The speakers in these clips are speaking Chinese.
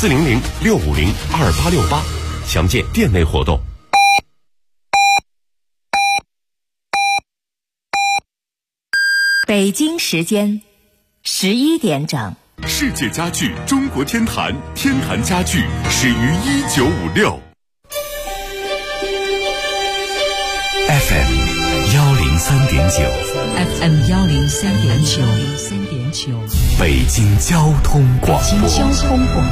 400-650-2868，详见店内活动。 北京时间11点整。 世界家具中国天坛，天坛家具始于1956。 FM 103.9 FM 103.9， 北京交通广播。 北京交通广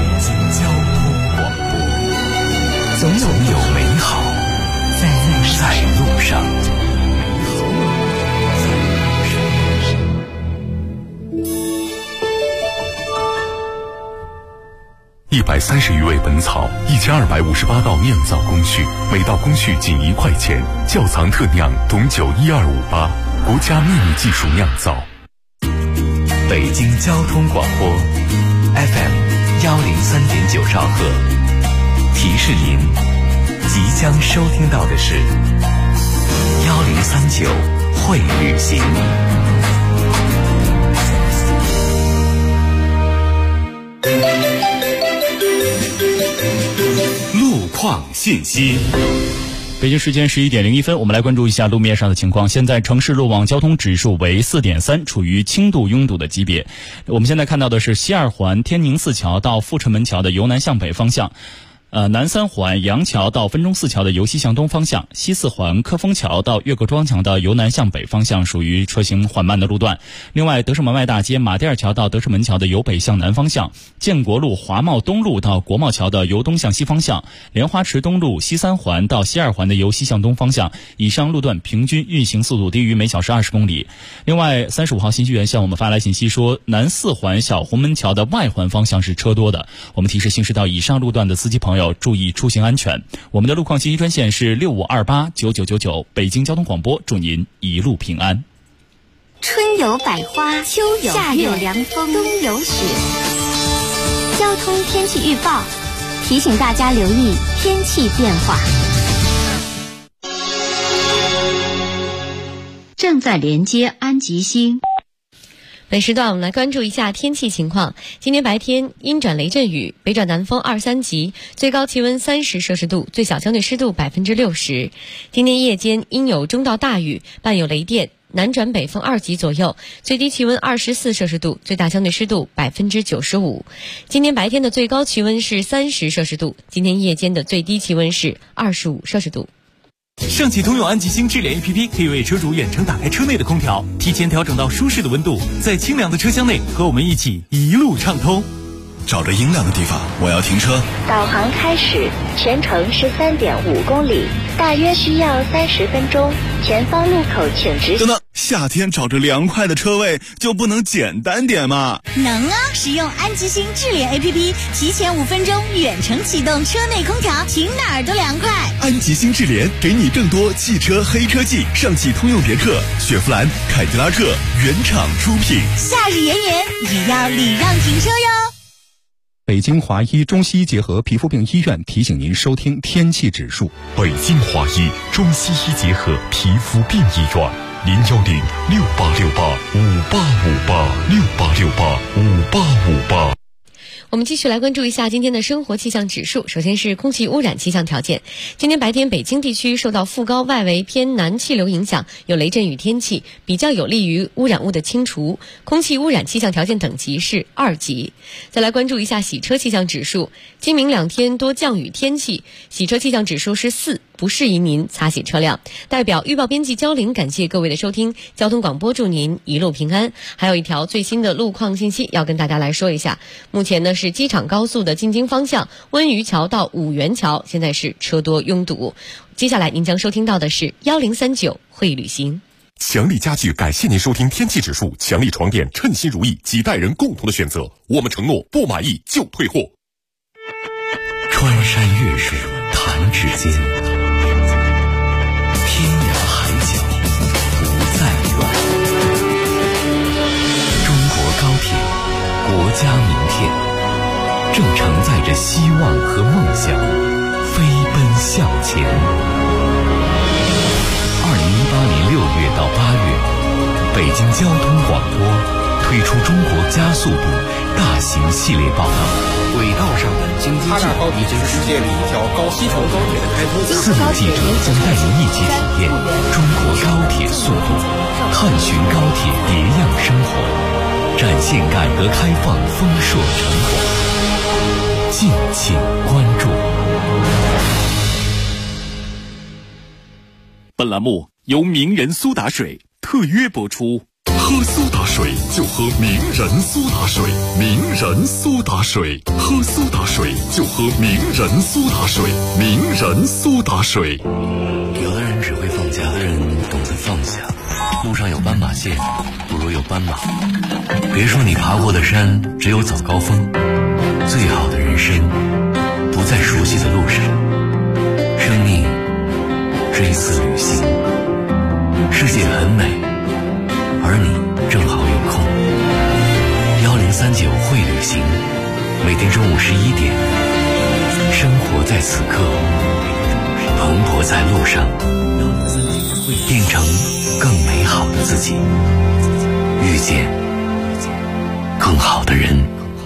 播， 总有美好在路上。130余味本草，1258道酿造工序，每道工序仅1块钱。窖藏特酿董酒12588，国家秘密技术酿造。北京交通广播 FM 103.9兆赫，提示您即将收听到的是1039会旅行。 路况信息。 北京时间11点01分，我们来关注一下路面上的情况。现在城市路网交通指数为4.3，处于轻度拥堵的级别。我们现在看到的是西二环天宁寺桥到阜成门桥的由南向北方向，南三环杨桥到分钟寺桥的由西向东方向，西四环科丰桥到岳各庄桥的由南向北方向属于车行缓慢的路段。另外，德胜门外大街马迭尔桥到德胜门桥的由北向南方向，建国路华贸东路到国贸桥的由东向西方向，莲花池东路西三环到西二环的由西向东方向，以上路段平均运行速度低于每小时20公里。另外，35号信息源向我们发来信息说，南四环小红门桥的外环方向是车多的，我们提示行驶到以上路段的司机朋友注意出行安全。我们的路况信息专线是65289999，北京交通广播，祝您一路平安。 春有百花，秋有夏有凉风，冬有雪。交通天气预报提醒大家留意天气变化。 正在连接安吉星。 本时段我们来关注一下天气情况。今天白天阴转雷阵雨，北转南风2、3级，最高气温30摄氏度，最小相对湿度60%。今天夜间阴有中到大雨，伴有雷电，南转北风2级左右，最低气温24摄氏度，最大相对湿度95%。今天白天的最高气温是30摄氏度，今天夜间的最低气温是25摄氏度。 上汽通用安吉星智联 APP 可以为车主远程打开车内的空调，提前调整到舒适的温度，在清凉的车厢内和我们一起一路畅通。 找着阴凉的地方，我要停车。 导航开始，全程是3.5公里，大约需要30分钟。前方路口请直行。 等等，夏天找着凉快的车位就不能简单点吗？ 能啊！使用安吉星智联 APP， 提前5分钟远程启动车内空调，停哪儿都凉快。 安吉星智联给你更多汽车黑科技，上汽通用别克、雪佛兰、凯迪拉克原厂出品。 夏日炎炎，也要礼让停车哟。 北京华医中西医结合皮肤病医院提醒您收听天气指数。 北京华医中西医结合皮肤病医院，010-6868-5858，6868-5858。 我们继续来关注一下今天的生活气象指数。首先是空气污染气象条件。今天白天北京地区受到副高外围偏南气流影响，有雷阵雨天气，比较有利于污染物的清除，空气污染气象条件等级是2级。再来关注一下洗车气象指数。今明2天多降雨天气，洗车气象指数是4，不适宜您擦洗车辆。代表预报编辑焦玲感谢各位的收听，交通广播祝您一路平安。还有一条最新的路况信息要跟大家来说一下。目前呢是机场高速的进京方向温榆桥到五原桥现在是车多拥堵。接下来您将收听到的是1039会旅行。 强力家具感谢您收听天气指数，强力床垫称心如意，几代人共同的选择，我们承诺不满意就退货。 穿山越水弹指间，天涯海角不再远。中国高铁，国家名片，正承载着希望和梦想飞奔向前。2018年6月到8月，北京交通广播推出中国加速度大型系列报道，轨道上哈拉高铁是世界里一条高西程高铁的开通。 4路记者将带您一起体验中国高铁速度，探寻高铁别样生活，展现改革开放丰硕成果。敬请关注。 本栏目由名人苏打水特约播出。 喝苏打水就喝名人苏打水，名人苏打水，喝苏打水就喝名人苏打水，名人苏打水。 有的人只会放假，有的人懂得放下。路上有斑马线，不如有斑马。别说你爬过的山只有早高峰，最好的人生不在熟悉的路上。生命是一次旅行，世界很美，而你正好有空。1039会旅行，每天中午11点，生活在此刻，蓬勃在路上，变成更美好的自己，遇见更好的人。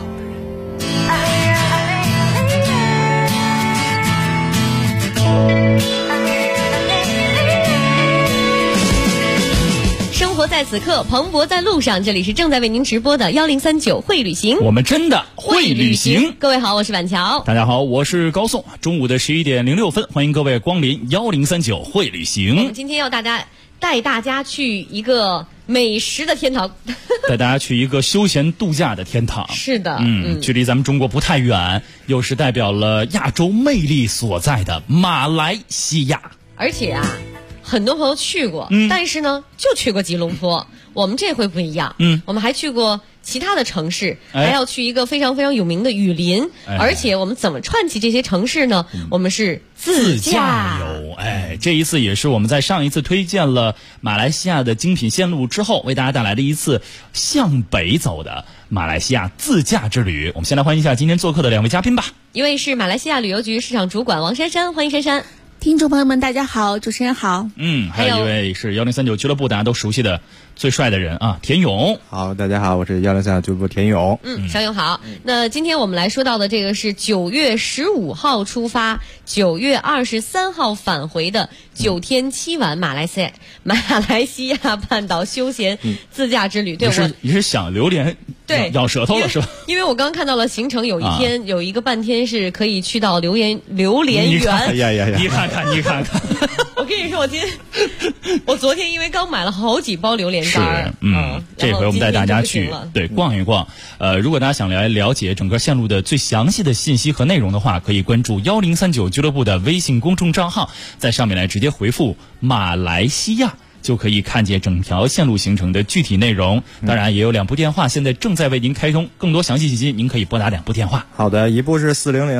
生活在此刻，蓬勃在路上。这里是正在为您直播的1039会旅行， 我们真的会旅行。 各位好，我是板桥。 大家好，我是高颂。中午的11点06分，欢迎各位光临1039会旅行。 我们今天要带大家去一个美食的天堂， 带大家去一个休闲度假的天堂。 是的， 距离咱们中国不太远，又是代表了亚洲魅力所在的马来西亚。 而且啊，很多朋友去过，但是呢，就去过吉隆坡。我们这回不一样，我们还去过其他的城市，还要去一个非常非常有名的雨林。而且我们怎么串起这些城市呢？我们是自驾游。 这一次也是我们在上一次推荐了马来西亚的精品线路之后，为大家带来的一次向北走的马来西亚自驾之旅。我们先来欢迎一下今天做客的两位嘉宾吧。 一位是马来西亚旅游局市场主管王珊珊，欢迎珊珊。 听众朋友们大家好，主持人好。 还有一位是1039俱乐部大家都熟悉的最帅的人啊，田勇。 好，大家好，我是1039俱乐部田勇。 小勇好。那今天我们来说到的这个是9月15号出发，9月23号返回的9天7晚马来西亚半岛休闲自驾之旅。对， 你是想榴莲咬舌头了是吧？ 因为我刚看到了行程，有有一个半天是可以去到榴莲园。 你看看我跟你说，我昨天因为刚买了好几包榴莲干， 这回我们带大家去逛一逛。如果大家想来了解整个线路的最详细的信息和内容的话，可以关注1039俱乐部的微信公众账号，在上面来直接回复马来西亚，就可以看见整条线路行程的具体内容。当然也有2部电话现在正在为您开通，更多详细信息您可以拨打2部电话。 好的，一部是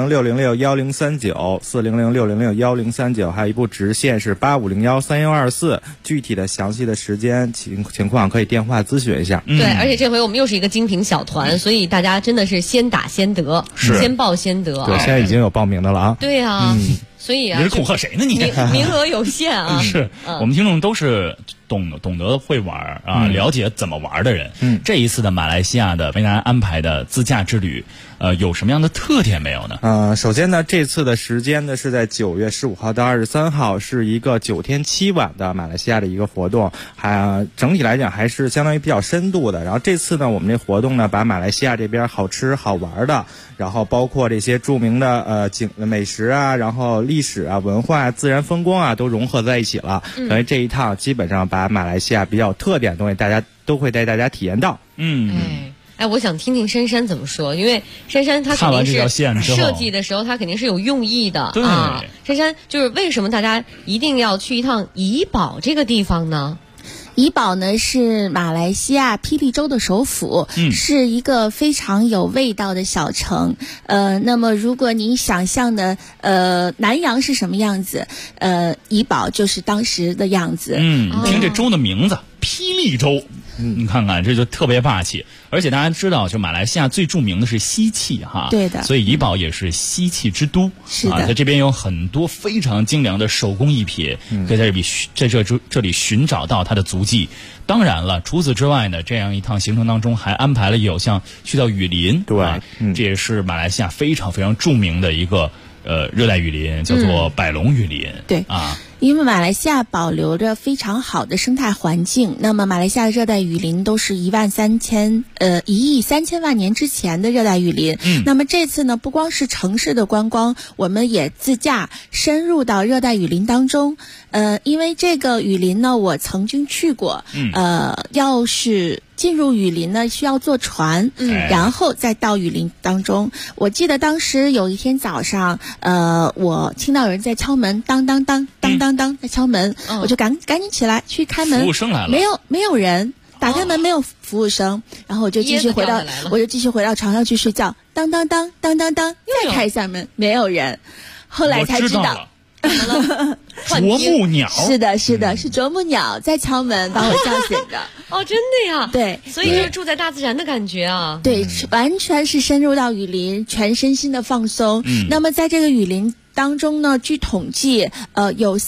400-606-1039，400-606-1039，还有一部直线是8501-3124，具体的详细的时间情况可以电话咨询一下。 对，而且这回我们又是一个精品小团，所以大家真的是先打先得，先报先得。 对，现在已经有报名的了啊。 对啊。所以啊， 你是恐吓谁呢？你名额有限啊！ 是我们听众都是懂得会玩啊，了解怎么玩的人。这一次的马来西亚的为大家安排的自驾之旅，有什么样的特点没有呢？ 首先呢，这次的时间呢是在9月15号到23号，是一个9天7晚的马来西亚的一个活动，整体来讲还是相当于比较深度的。然后这次呢，我们这活动呢，把马来西亚这边好吃好玩的，然后包括这些著名的美食啊，然后历史啊、文化啊、自然风光啊，都融合在一起了。所以这一趟基本上把马来西亚比较有特点的东西，大家都会带大家体验到。 我想听听珊珊怎么说，因为珊珊她肯定是设计的时候，她肯定是有用意的啊。珊珊，就是为什么大家一定要去一趟怡保这个地方呢？ 怡保呢是马来西亚霹雳州的首府，是一个非常有味道的小城。那么如果你想象的南洋是什么样子，怡保就是当时的样子。 听这州的名字，霹雳州。 你看看这就特别霸气。而且大家知道，就马来西亚最著名的是锡器哈， 对的， 所以怡保也是锡器之都。 是的， 在这边有很多非常精良的手工艺品，可以在这里寻找到它的足迹。当然了，除此之外呢，这样一趟行程当中还安排了有像去到雨林， 对， 这也是马来西亚非常非常著名的一个热带雨林，叫做百龙雨林。 对啊。因为马来西亚保留着非常好的生态环境，那么马来西亚的热带雨林都是1.3亿万年之前的热带雨林。那么这次呢，不光是城市的观光，我们也自驾深入到热带雨林当中。因为这个雨林呢，我曾经去过。要是进入雨林呢，需要坐船，然后再到雨林当中。我记得当时有一天早上，我听到有人在敲门，当当当当当当在敲门，我就赶紧起来去开门。 服务生来了， 没有人。打开门没有服务生，然后我就继续回到床上去睡觉。当当当当当当，再开一下门，没有人。后来才知道。 啄木鸟， 是的，是啄木鸟在敲门把我叫醒的。 哦，真的呀？ 对， 所以就是住在大自然的感觉啊。 对，完全是深入到雨林，全身心的放松。那么在这个雨林当中呢，据统计，有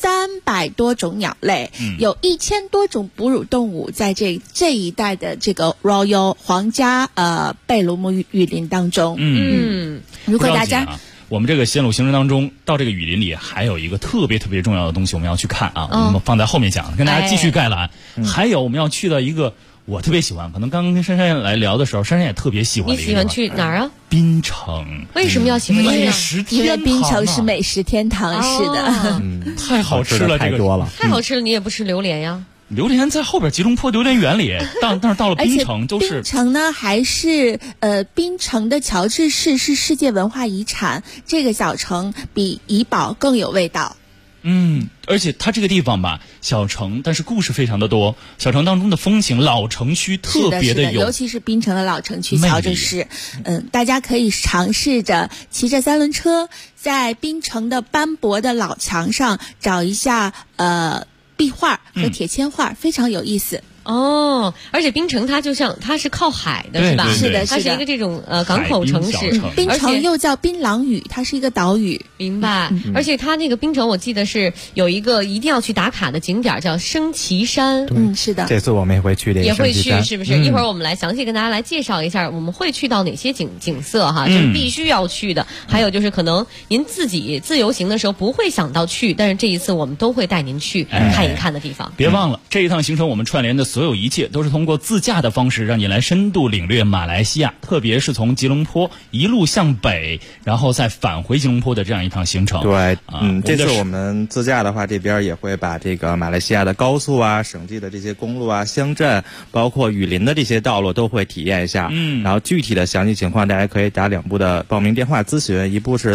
300多种鸟类，有1000多种哺乳动物在这一带的这个 Royal 皇家贝鲁姆雨林当中。如果大家。 我们这个线路行程当中，到这个雨林里还有一个特别特别重要的东西，我们要去看啊，我们放在后面讲，跟大家继续概览。还有我们要去的一个我特别喜欢，可能刚刚跟珊珊来聊的时候，珊珊也特别喜欢的一个地方。 你喜欢去哪儿啊？ 槟城。 为什么要喜欢美食天堂？ 因为槟城是美食天堂，是的， 太好吃了， 太多了， 太好吃了，你也不吃榴莲呀？ 榴莲在后边吉隆坡榴莲园里，但是到了槟城都是。 槟城呢，还是槟城的乔治市是世界文化遗产，这个小城比怡保更有味道。 而且它这个地方吧，小城，但是故事非常的多。小城当中的风情，老城区特别的有， 尤其是槟城的老城区乔治市。大家可以尝试着骑着3轮车，在槟城的斑驳的老墙上找一下壁画和铁签画，非常有意思。 哦，而且槟城它是靠海的，是吧？ 是的， 它是一个这种港口城市。 槟城又叫槟榔屿，它是一个岛屿。 明白。而且它那个槟城，我记得是有一个一定要去打卡的景点，叫升旗山。 是的。 这次我们也会去这个升旗山。 也会去，是不是？一会儿我们来详细跟大家来介绍一下，我们会去到哪些景色哈，就是必须要去的。还有就是可能您自己自由行的时候不会想到去，但是这一次我们都会带您去看一看的地方。 别忘了，这一趟行程我们串联的所有一切都是通过自驾的方式让你来深度领略马来西亚，特别是从吉隆坡一路向北，然后再返回吉隆坡的这样一趟行程。 对，这次我们自驾的话，这边也会把这个马来西亚的高速啊、省际的这些公路啊、乡镇，包括雨林的这些道路都会体验一下。然后具体的详细情况，大家可以打2部的报名电话咨询，一部是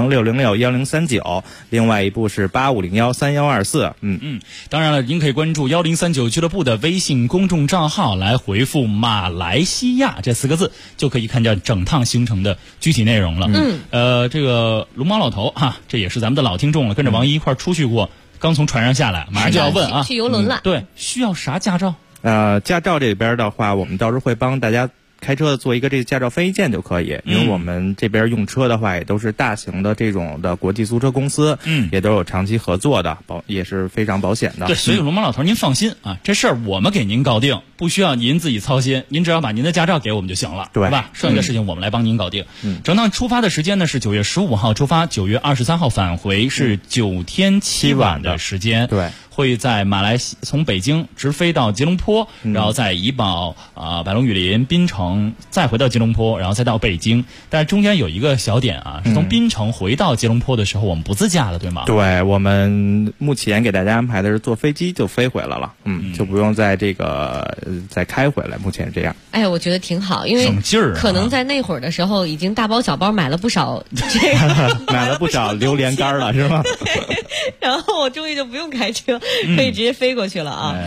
400-606-1039，另外一部是8501-3124。 当然了，您可以关注1039俱乐部的微信公众账号，来回复马来西亚这4个字，就可以看见整趟行程的具体内容了。这个龙猫老头哈，这也是咱们的老听众了，跟着王一块出去过，刚从船上下来，马上就要问啊， 去游轮了。 对，需要啥驾照？ 驾照这边的话，我们到时候会帮大家开车做一个这个驾照翻译件就可以，因为我们这边用车的话也都是大型的这种的国际租车公司，也都有长期合作的，也是非常保险的。 对，所以龙猫老头您放心啊，这事儿我们给您搞定，不需要您自己操心，您只要把您的驾照给我们就行了，对吧？剩下的事情我们来帮您搞定。整趟出发的时间呢是9月15号出发，9月23号返回，是9天7晚的时间。 对。 会在从北京直飞到吉隆坡，然后在怡保百龙雨林、槟城，再回到吉隆坡，然后再到北京。但是中间有一个小点啊，是从槟城回到吉隆坡的时候，我们不自驾了，对吗？ 对，我们目前给大家安排的是坐飞机就飞回来了，就不用再再开回来。目前是这样。 哎，我觉得挺好，因为省劲儿。 可能在那会儿的时候，已经大包小包买了不少这个， 买了不少榴莲干了，是吗？ 然后我终于就不用开车。可以直接飞过去了啊！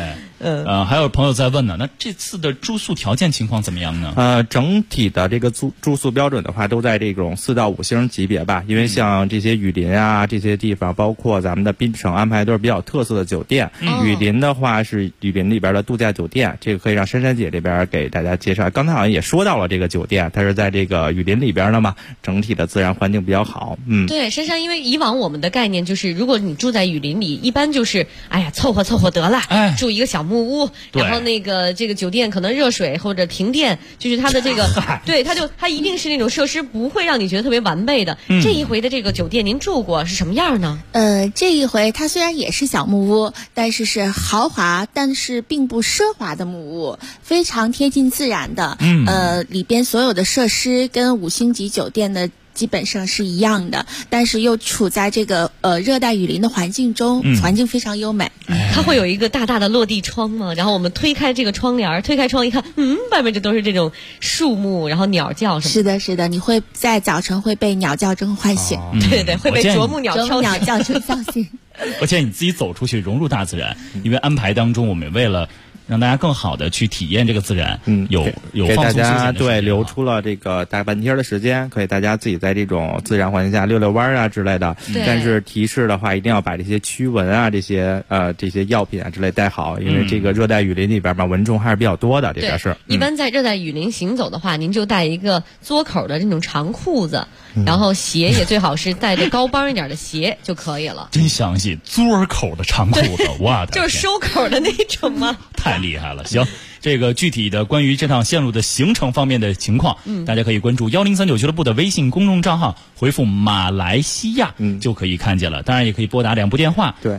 还有朋友在问呢，那这次的住宿条件情况怎么样呢？ 整体的这个住宿标准的话，都在这种4到5星级别吧。因为像这些雨林啊这些地方，包括咱们的槟城安排都是比较特色的酒店。雨林的话是雨林里边的度假酒店，这个可以让珊珊姐这边给大家介绍。刚才好像也说到了这个酒店，它是在这个雨林里边的嘛，整体的自然环境比较好。 对，珊珊，因为以往我们的概念就是，如果你住在雨林里，一般就是凑合得了，住一个小木屋，然后这个酒店可能热水或者停电，就是它的这个对，它一定是那种设施不会让你觉得特别完备的。这一回的这个酒店您住过是什么样呢？ 这一回它虽然也是小木屋，但是是豪华，但是并不奢华的木屋，非常贴近自然的。里边所有的设施跟5星级酒店的基本上是一样的，但是又处在这个热带雨林的环境中，环境非常优美。 它会有一个大大的落地窗吗？然后我们推开这个窗帘，推开窗一看，外面就都是这种树木，然后鸟叫什么的。 是的，是的，你会在早晨会被鸟叫声唤醒。 对，会被啄木鸟叫声叫醒。 而且你自己走出去融入大自然，因为安排当中我们为了让大家更好的去体验这个自然，有给大放松休闲家的时间留出了这个大半天的时间，可以大家自己在这种自然环境下溜弯啊之类的。但是提示的话，一定要把这些驱蚊啊这些药品啊之类带好，因为这个热带雨林里边嘛，蚊虫还是比较多的。这边是一般在热带雨林行走的话，您就带一个嘬口的这种长裤子，然后鞋也最好是带着高帮一点的鞋就可以了。 真详细，嘬口的长裤子，哇， 就是收口的那种吗？ 太厉害了！行，这个具体的关于这趟线路的行程方面的情况，大家可以关注1039俱乐部的微信公众账号，回复马来西亚，就可以看见了。当然也可以拨打2部电话， 对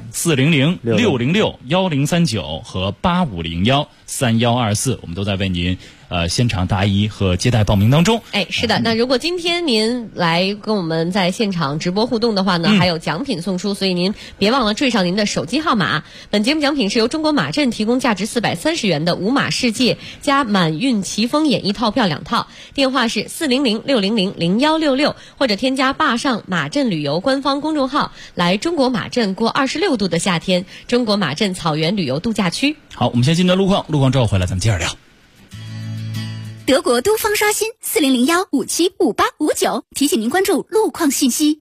，400-606-1039和8501-3124，我们都在为您现场答疑和接待报名当中。 是的，那如果今天您来跟我们在现场直播互动的话呢，还有奖品送出，所以您别忘了缀上您的手机号码。本节目奖品是由中国马镇提供价值430元的五马世界加满运奇峰演艺套票2套，电话是400-600-0166，或者添加坝上马镇旅游官方公众号，来中国马镇过26度的夏天，中国马镇草原旅游度假区。 好，我们先进段路况之后回来咱们接着聊。 德国都方刷新4001575859，提醒您关注路况信息。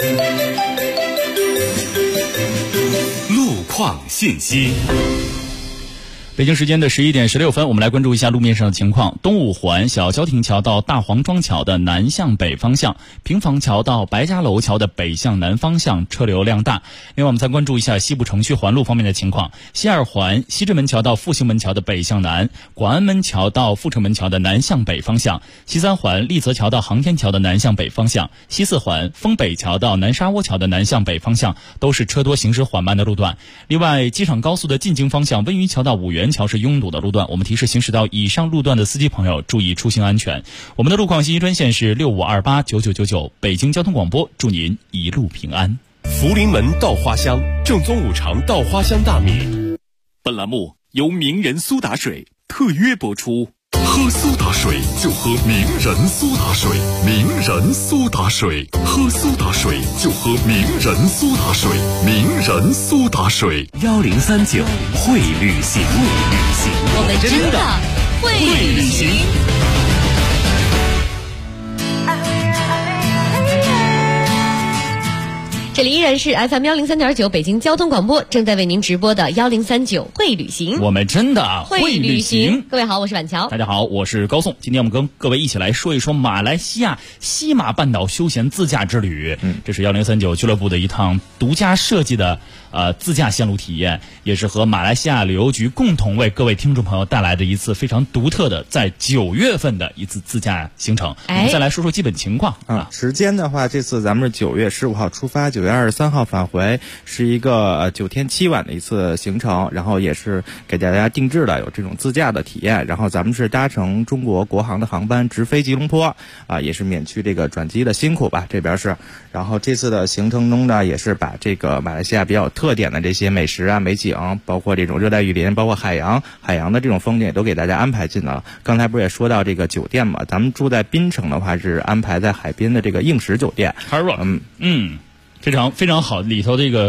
路况信息。 北京时间的11点16分，我们来关注一下路面上的情况。东五环小交亭桥到大黄庄桥的南向北方向，平房桥到白家楼桥的北向南方向车流量大。另外我们再关注一下西部城区环路方面的情况。西二环西直门桥到复兴门桥的北向南，广安门桥到阜成门桥的南向北方向，西三环丽泽桥到航天桥的南向北方向，西四环丰北桥到南沙窝桥的南向北方向都是车多行驶缓慢的路段。另外机场高速的进京方向温榆桥到五原桥是拥堵的路段，我们提示行驶到以上路段的司机朋友注意出行安全。我们的路况信息专线是65289999，北京交通广播，祝您一路平安。 福临门稻花香，正宗五常稻花香大米。 本栏目由名人苏打水特约播出。 喝苏打水就喝名人苏打水，名人苏打水，喝苏打水就喝名人苏打水，名人苏打水。 1039会旅行， 我们真的会旅行。这里依然是 FM103.9 北京交通广播正在为您直播的1039会旅行， 我们真的会旅行。 各位好，我是婉乔。 大家好，我是高颂。今天我们跟各位一起来说一说马来西亚西马半岛休闲自驾之旅。这是1039俱乐部的一趟独家设计的自驾线路体验，也是和马来西亚旅游局共同为各位听众朋友带来的一次非常独特的在9月份的一次自驾行程。我们再来说说基本情况时间的话，这次咱们是9月15号出发，9月23号返回，是一个9天7晚的一次行程，然后也是给大家定制的有这种自驾的体验。然后咱们是搭乘中国国航的航班直飞吉隆坡也是免去这个转机的辛苦吧，这边是。然后这次的行程中呢，也是把这个马来西亚比较特点的这些美食美景，包括这种热带雨林，包括海洋的这种风景也都给大家安排进来了。刚才不是也说到这个酒店嘛，咱们住在槟城的话是安排在海边的这个映石酒店， 非常非常好，里头这个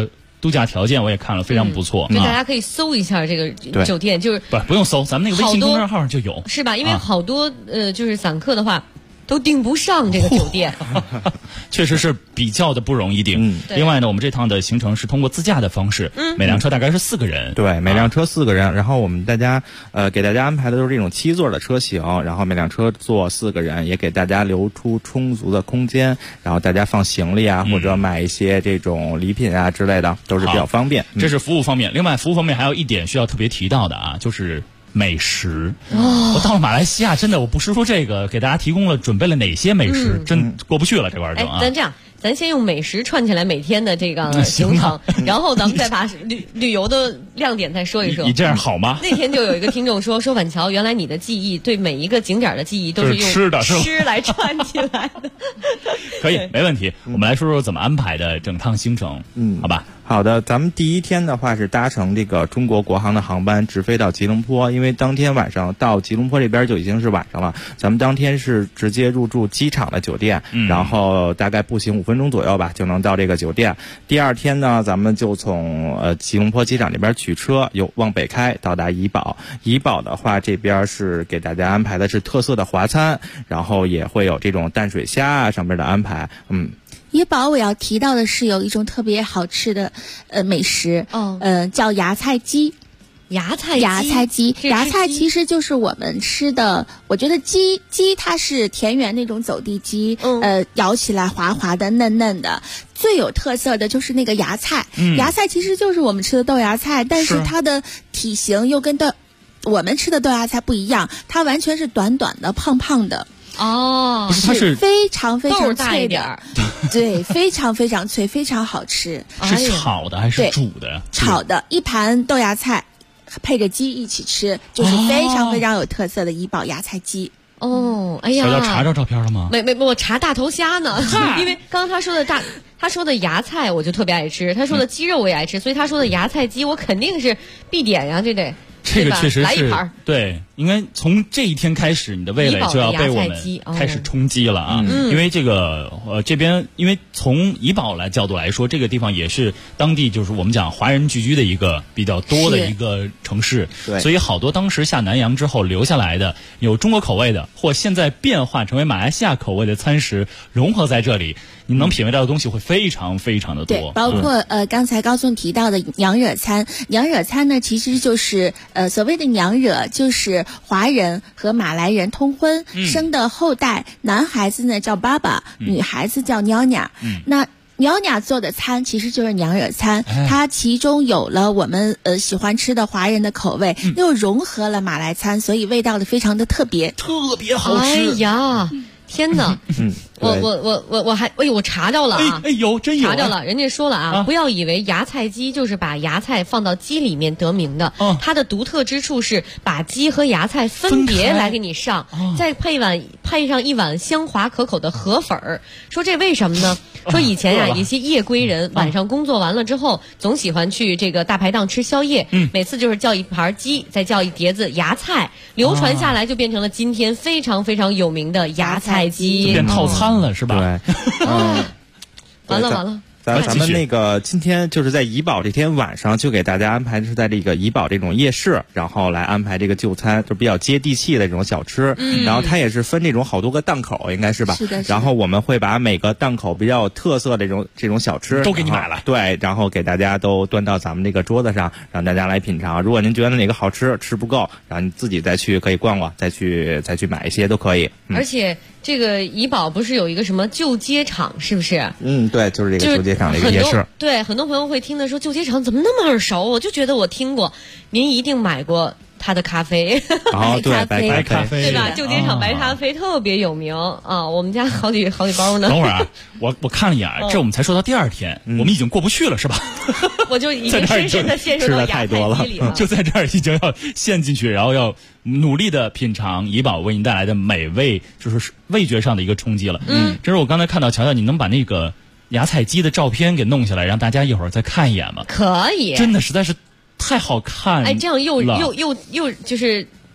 度假条件我也看了，非常不错。 就大家可以搜一下这个酒店，就是不用搜，咱们那个微信公众号上就有， 是吧？因为好多就是散客的话。都订不上这个酒店， 确实是比较的不容易订。另外呢，我们这趟的行程是通过自驾的方式，每辆车大概是4个人。 对，每辆车4个人。然后我们给大家安排的都是这种7座的车型，然后每辆车坐4个人，也给大家留出充足的空间，然后大家放行李啊，或者买一些这种礼品啊之类的，都是比较方便。 这是服务方面。另外，服务方面还有一点需要特别提到的啊，就是美食。我到了马来西亚，真的我不是说这个给大家提供了准备了哪些美食，真过不去了这块儿就啊。 咱这样，咱先用美食串起来每天的这个行程，然后咱们再把旅游的亮点再说一说。 你这样好吗？ 那天就有一个听众说婉乔，原来你的记忆对每一个景点的记忆都是用吃来串起来的。 可以，没问题。我们来说说怎么安排的整趟行程，好吧？ 好的，咱们第一天的话是搭乘这个中国国航的航班直飞到吉隆坡，因为当天晚上到吉隆坡这边就已经是晚上了，咱们当天是直接入住机场的酒店，然后大概步行5分钟左右吧就能到这个酒店。第二天呢，咱们就从吉隆坡机场这边取车，往北开到达怡保。怡保的话，这边是给大家安排的是特色的华餐，然后也会有这种淡水虾啊上面的安排。 怡保我要提到的是有一种特别好吃的美食，叫芽菜鸡。芽菜鸡其实就是我们吃的，我觉得鸡它是田园那种走地鸡，咬起来滑滑的嫩嫩的。最有特色的就是那个芽菜，芽菜其实就是我们吃的豆芽菜，但是它的体型又跟我们吃的豆芽菜不一样，它完全是短短的胖胖的。 哦， 不是，它是非常非常脆的， 对，非常非常脆，非常好吃。 是炒的还是煮的？ 炒的，一盘豆芽菜配着鸡一起吃，就是非常非常有特色的怡保芽菜鸡。 哦，哎呀， 小乔查着照片了吗？ 没，我查大头虾呢。因为刚刚他说的芽菜我就特别爱吃，他说的鸡肉我也爱吃，所以他说的芽菜鸡我肯定是必点呀，这得。 这个确实是来一盘， 对，应该从这一天开始，你的味蕾就要被我们开始冲击了啊！因为这个这边，因为从怡保角度来说，这个地方也是当地就是我们讲华人聚居的一个比较多的一个城市，所以好多当时下南洋之后留下来的有中国口味的，或现在变化成为马来西亚口味的餐食融合在这里，你能品味到的东西会非常非常的多。 对，包括刚才高颂提到的娘惹餐，娘惹餐呢其实就是所谓的娘惹，就是华人和马来人通婚生的后代，男孩子呢叫爸爸，女孩子叫娘娘。那娘娘做的餐其实就是娘惹餐，它其中有了我们喜欢吃的华人的口味，又融合了马来餐，所以味道的非常的特别好吃。 哎呀，天哪！我还我查到了啊！ 真有查到了，人家说了啊，不要以为芽菜鸡就是把芽菜放到鸡里面得名的，它的独特之处是把鸡和芽菜分别来给你上，再配上一碗香滑可口的河粉儿。说这为什么呢？说以前呀，一些夜归人晚上工作完了之后，总喜欢去这个大排档吃宵夜，每次就是叫一盘鸡，再叫一碟子芽菜，流传下来就变成了今天非常非常有名的芽菜鸡， 变套餐了是吧？ 对， 完了。 咱们那个今天就是在怡保这天晚上就给大家安排是在这个怡保这种夜市，然后来安排这个就餐，就比较接地气的这种小吃。然后它也是分这种好多个档口，应该是吧？ 是的。 然后我们会把每个档口比较有特色的这种小吃都给你买了， 对，然后给大家都端到咱们这个桌子上，让大家来品尝。如果您觉得哪个好吃，吃不够，然后你自己再去可以逛逛，再去买一些都可以。 而且这个怡保不是有一个什么旧街场，是不是？ 对，就是这个旧街场的一个夜市。 对，很多朋友会听的说旧街场怎么那么耳熟，我就觉得我听过。您一定买过他的咖啡， 对，白咖啡， 对吧？旧街场白咖啡特别有名啊，我们家好几包呢。 等会儿啊，我看了一眼，这我们才说到第二天，我们已经过不去了，是吧？ 我就已经深深的陷入到芽菜鸡里了， 就在这儿已经要陷进去，然后要努力的品尝怡保为你带来的美味，就是味觉上的一个冲击了。这是我刚才看到乔乔，你能把那个芽菜鸡的照片给弄下来，让大家一会儿再看一眼吗？ 可以， 真的实在是太好看了。 这样又就是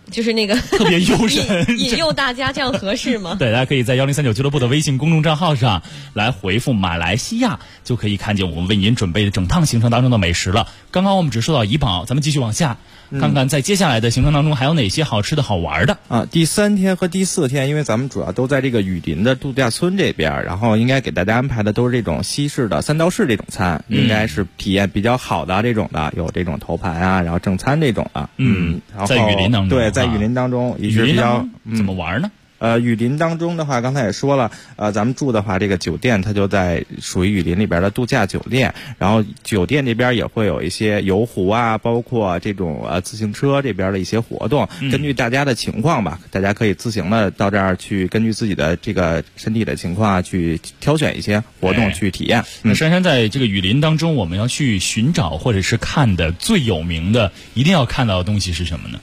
就是那个特别诱人， 引诱大家，这样合适吗？ 对，大家可以在1039俱乐部的微信公众账号上来回复马来西亚，就可以看见我们为您准备的整趟行程当中的美食了。刚刚我们只说到怡保，咱们继续往下。看看在接下来的行程当中还有哪些好吃的好玩的啊？第3天和第4天，因为咱们主要都在这个雨林的度假村这边，然后应该给大家安排的都是这种西式的3道式这种餐，应该是体验比较好的这种的，有这种头盘啊，然后正餐这种的。然后在雨林当中， 对，在雨林当中也是比较怎么玩呢？ 雨林当中的话，刚才也说了，咱们住的话，这个酒店它就在属于雨林里边的度假酒店，然后酒店这边也会有一些游湖啊，包括这种自行车这边的一些活动，根据大家的情况吧，大家可以自行的到这儿去，根据自己的这个身体的情况啊，去挑选一些活动去体验。 那珊珊在这个雨林当中，我们要去寻找或者是看的最有名的，一定要看到的东西是什么呢？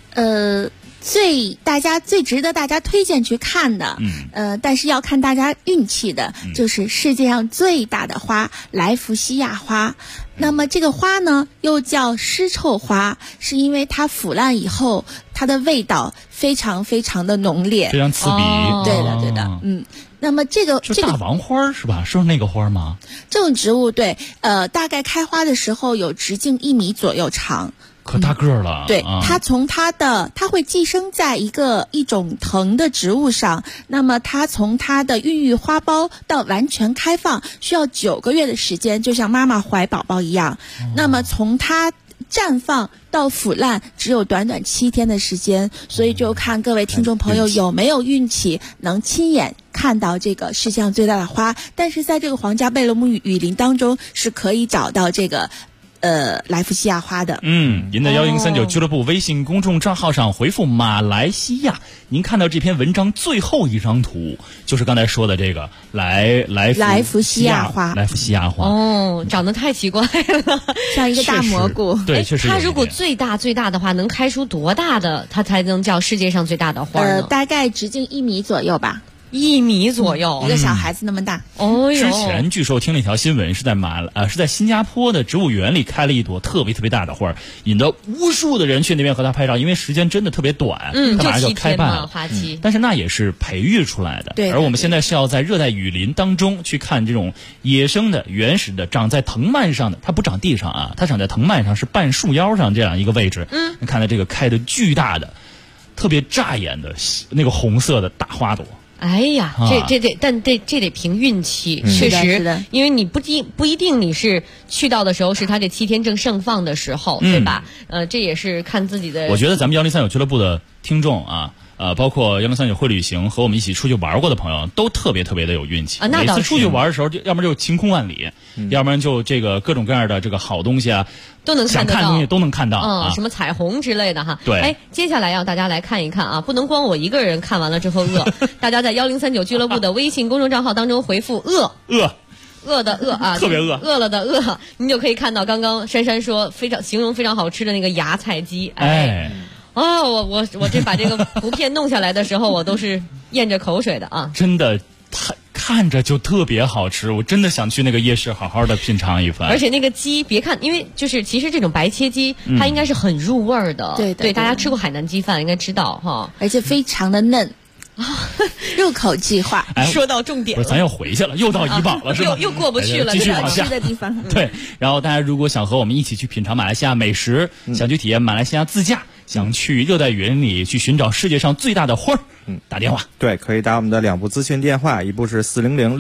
最值得大家推荐去看的，但是要看大家运气的，就是世界上最大的花——莱福西亚花。那么这个花呢，又叫尸臭花，是因为它腐烂以后，它的味道非常非常的浓烈， 非常刺鼻。 对的，那么这个大王花是吧？是那个花吗？ 这种植物对，大概开花的时候有直径1米左右长。 可大个了， 对，它会寄生在一种藤的植物上，那么它从它的孕育花苞到完全开放需要9个月的时间，就像妈妈怀宝宝一样。那么从它绽放到腐烂只有短短7天的时间，所以就看各位听众朋友有没有运气能亲眼看到这个世界上最大的花。但是在这个皇家贝勒姆雨林当中是可以找到这个莱福西亚花的。 您在1039俱乐部微信公众账号上回复马来西亚，您看到这篇文章最后一张图就是刚才说的这个莱福西亚花。 莱福西亚花长得太奇怪了， 像一个大蘑菇。 对，确实。 它如果最大的话，能开出多大的它才能叫世界上最大的花呢？ 大概直径1米左右吧。 1米左右， 一个小孩子那么大。 之前据说听了一条新闻，是在新加坡的植物园里开了一朵特别特别大的花，引得无数的人去那边和它拍照，因为时间真的特别短，它马上就开办了。 花期， 但是那也是培育出来的。 对。 而我们现在是要在热带雨林当中去看这种野生的、原始的、长在藤蔓上的，它不长地上啊，它长在藤蔓上，是半树腰上这样一个位置。你看到这个开的巨大的、特别扎眼的那个红色的大花朵。 哎呀，但这得凭运气，确实，因为你不一定你是去到的时候是它这7天正盛放的时候，对吧？这也是看自己的。 我觉得咱们1039俱乐部的听众啊，包括1039会旅行和我们一起出去玩过的朋友，都特别特别的有运气。 那每次出去玩的时候，要么就晴空万里，要不然就这个各种各样的这个好东西啊。 都能看得到， 想看东西都能看到， 什么彩虹之类的哈。 对， 接下来要大家来看一看啊，不能光我一个人看完了之后饿，大家在1039俱乐部的微信公众账号当中回复饿的饿啊， 特别饿， 饿了的饿，你就可以看到刚刚珊珊说形容非常好吃的那个芽菜鸡。我这把这个图片弄下来的时候，我都是咽着口水的啊， 真的。看着就特别好吃，我真的想去那个夜市好好的品尝一番。 而且那个鸡，别看，因为就是其实这种白切鸡，它应该是很入味儿的。对，大家吃过海南鸡饭应该知道哈， 而且非常的嫩。入口即化， 说到重点了， 不是咱又回去了，又到怡保了，是吧？ 又过不去了， 继续往下吃的地方。 对，然后大家如果想和我们一起去品尝马来西亚美食，想去体验马来西亚自驾，想去热带雨林里去寻找世界上最大的花儿，打电话。 对，可以打我们的2部咨询电话，一部是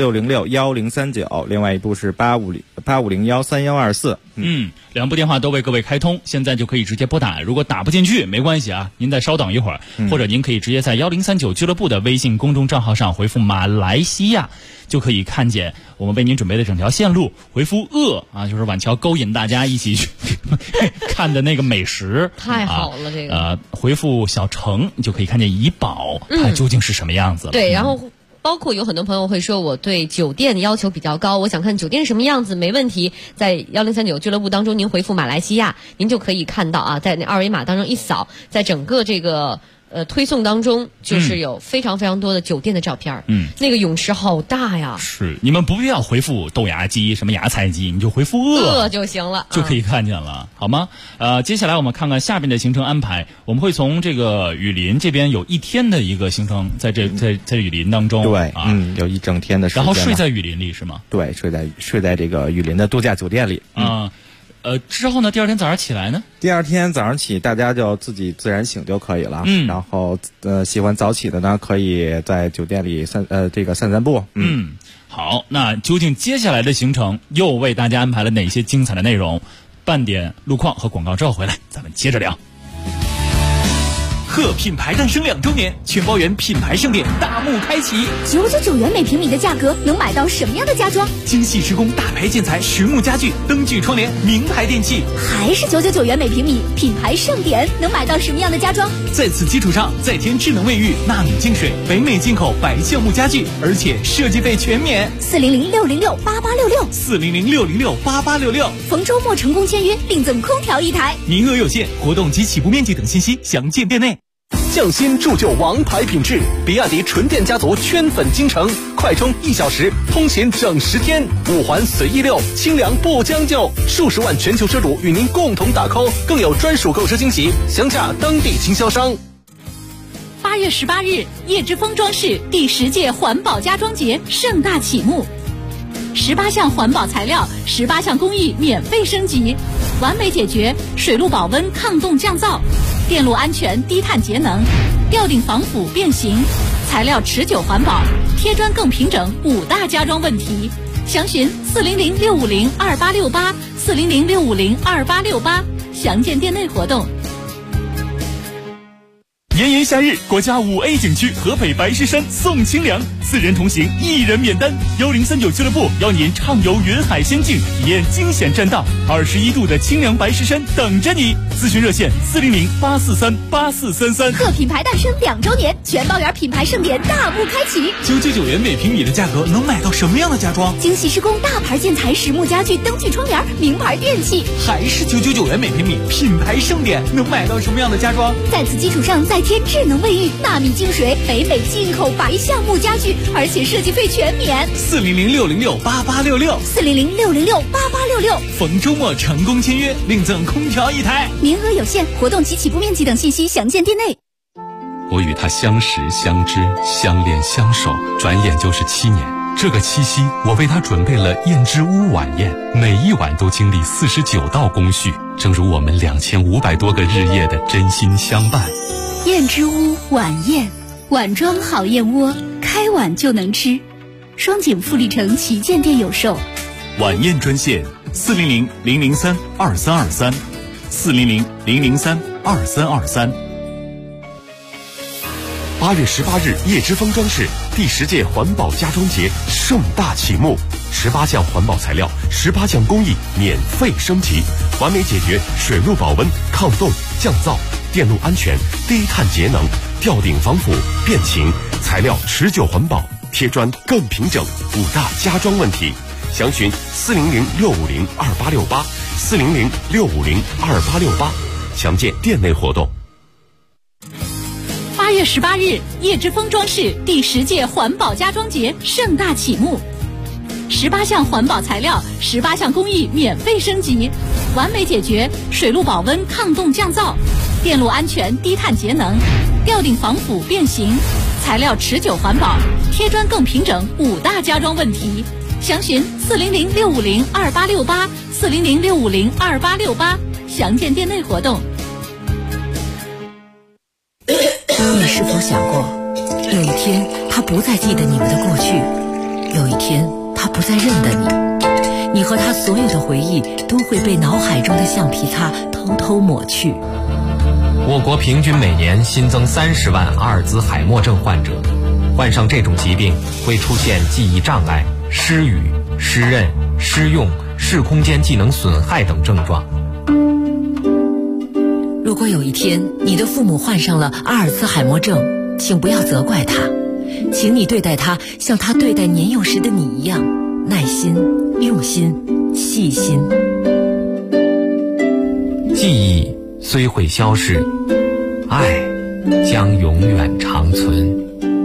400-606-1039，另外一部是850-3124。 2部电话都为各位开通，现在就可以直接拨打。如果打不进去没关系啊，您再稍等一会儿，或者您可以直接在1039俱乐部的微信公众账号上回复马来西亚，就可以看见我们为您准备的整条线路。回复饿啊，就是晚桥勾引大家一起去看的那个美食。 太好了，这个回复小城就可以看见怡保它究竟是什么样子了。 对，然后包括有很多朋友会说我对酒店的要求比较高，我想看酒店什么样子，没问题，在1039俱乐部当中您回复马来西亚，您就可以看到啊，在那2维码当中一扫，在整个这个推送当中就是有非常非常多的酒店的照片。那个泳池好大呀。 是，你们不必要回复豆芽鸡什么芽菜鸡，你就回复饿就行了， 就可以看见了，好吗？接下来我们看看下边的行程安排。我们会从这个雨林这边有一天的一个行程，在雨林当中， 对，有一整天的时间。 然后睡在雨林里是吗？ 对，睡在这个雨林的度假酒店里。 之后呢？第二天早上起来呢？ 第二天早上起，大家就自己自然醒就可以了。然后喜欢早起的呢，可以在酒店里散步。 好，那究竟接下来的行程又为大家安排了哪些精彩的内容？半点路况和广告之后回来，咱们接着聊。 贺品牌诞生2周年，全包园品牌盛典大幕开启 ，999元每平米的价格能买到什么样的家装？ 精细施工大牌建材、实木家具、灯具窗帘、名牌电器， 还是999元每平米，品牌盛典能买到什么样的家装？ 在此基础上再添智能卫浴、纳米净水、北美进口白橡木家具，而且设计费全免。 400-606-8866，400-606-8866，逢周末成功签约，另赠空调1台， 名额有限，活动及起步面积等信息详见店内。 匠心铸就王牌品质，比亚迪纯电家族圈粉京城，快充1小时，通勤整10天，5环随意溜，清凉不将就，数十万全球车主与您共同打 call， 更有专属购车惊喜，详洽当地经销商。 8月18日，叶之峰装饰第10届环保家装节盛大启幕，18项环保材料，18项工艺免费升级，完美解决水陆保温抗冻降噪，电路安全低碳节能，吊顶防腐变形，材料持久环保，贴砖更平整5大家装问题。详询400-650-2868，400-650-2868，详见店内活动。 炎炎夏日，国家5A 景区合肥白石山送清凉，4人同行1人免单。1039俱乐部邀您畅游云海仙境，体验惊险栈道，21度的清凉白石山等着你。咨询热线400-843-8433。 贺品牌诞生2周年，全包园品牌盛典大幕开启 ，999元每平米的价格能买到什么样的家装？ 精细施工大牌建材、实木家具、灯具窗帘、名牌电器， 还是999元每平米，品牌盛典能买到什么样的家装？ 在此基础上再添智能卫浴、纳米净水、北美进口白橡木家具，而且设计费全免。 400-606-8866，400-606-8866，逢周末成功签约，另赠空调1台， 名额有限，活动及起步面积等信息详见店内。 我与他相识、相知、相恋、相守，转眼就是7年。这个七夕，我为他准备了燕之屋晚宴，每一晚都经历49道工序，正如我们2500多个日夜的真心相伴。 燕之屋晚宴，碗装好燕窝，开碗就能吃。双井富力城旗舰店有售。 晚宴专线400-003-2323，400-003-2323。 8月18日，叶之峰装饰第10届环保家装节盛大启幕，18项环保材料，18项工艺免费升级，完美解决水陆保温、抗冻、降噪、电路安全、低碳节能、吊顶防腐、变形，材料持久环保，贴砖更平整5大家装问题。详询400-650-2868，400-650-2868，详见店内活动。 8月18日，叶之峰装饰第10届环保家装节盛大启幕，18项环保材料，18项工艺免费升级，完美解决水陆保温抗冻降噪，电路安全低碳节能，吊顶防腐变形，材料持久环保，贴砖更平整5大家装问题。详询400-650-2868，400-650-2868，详见店内活动。 你是否想过，有一天他不再记得你们的过去，有一天他不再认得你，你和他所有的回忆都会被脑海中的橡皮擦偷偷抹去。 我国平均每年新增30万阿尔兹海默症患者，患上这种疾病会出现记忆障碍、失语、失认、失用、视空间技能损害等症状。 如果有一天你的父母患上了阿尔兹海默症，请不要责怪他，请你对待他像他对待年幼时的你一样，耐心、用心、细心。 记忆虽会消逝，爱将永远长存。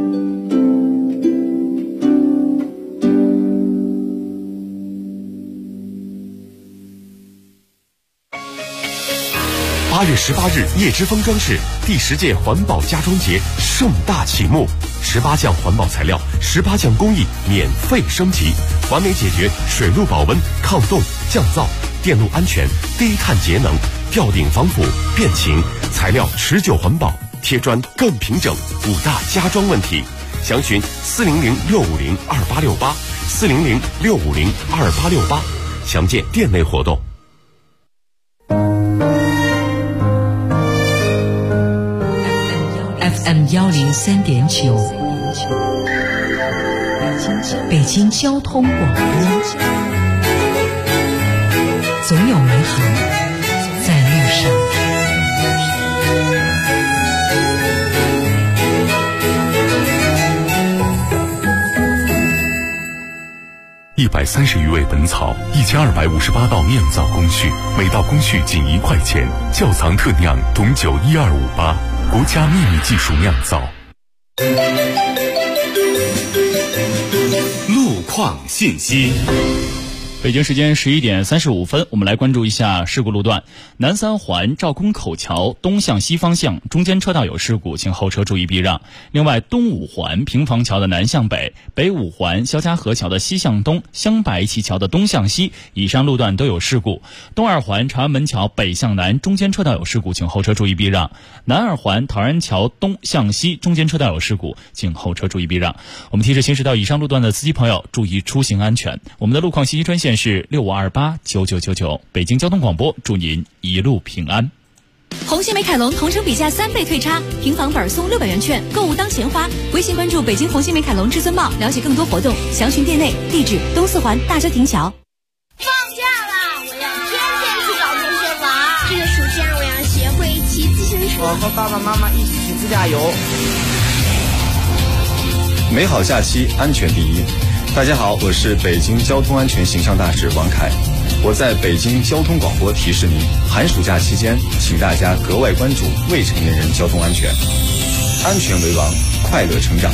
8月18日，叶之峰装饰第10届环保家装节盛大启幕，18项环保材料，18项工艺免费升级，完美解决水路保温、抗冻、降噪、电路安全、低碳节能、吊顶防腐、变形，材料持久环保，贴砖更平整，5大家装问题。详询400-650-2868，400-650-2868，详见店内活动。 FM 103.9，北京交通广播，总有美好在路上。 130余味本草，1258道酿造工序，每道工序仅1块钱，窖藏特酿董酒12588，国家秘密技术酿造。 路况信息。 北京时间11点35分，我们来关注一下事故路段。南三环赵公口桥东向西方向中间车道有事故，请后车注意避让。另外，东五环平房桥的南向北、北五环肖家河桥的西向东、镶白旗桥的东向西以上路段都有事故。东二环长安门桥北向南中间车道有事故，请后车注意避让。南二环陶然桥东向西中间车道有事故，请后车注意避让。我们提示行驶到以上路段的司机朋友注意出行安全。我们的路况信息专线是65289999，北京交通广播，祝您一路平安。 红星美凯龙同城比价3倍退差，平房本送600元券，购物当钱花。微信关注北京红星美凯龙至尊茂，了解更多活动，详询店内。地址：东四环大遮亭桥。 放假了，我要天天去找同学玩。这个暑假我要学会骑自行车。 我和爸爸妈妈一起去自驾游。 美好假期，安全第一。大家好，我是北京交通安全形象大使王凯。我在北京交通广播提示您，寒暑假期间，请大家格外关注未成年人交通安全，安全为王，快乐成长。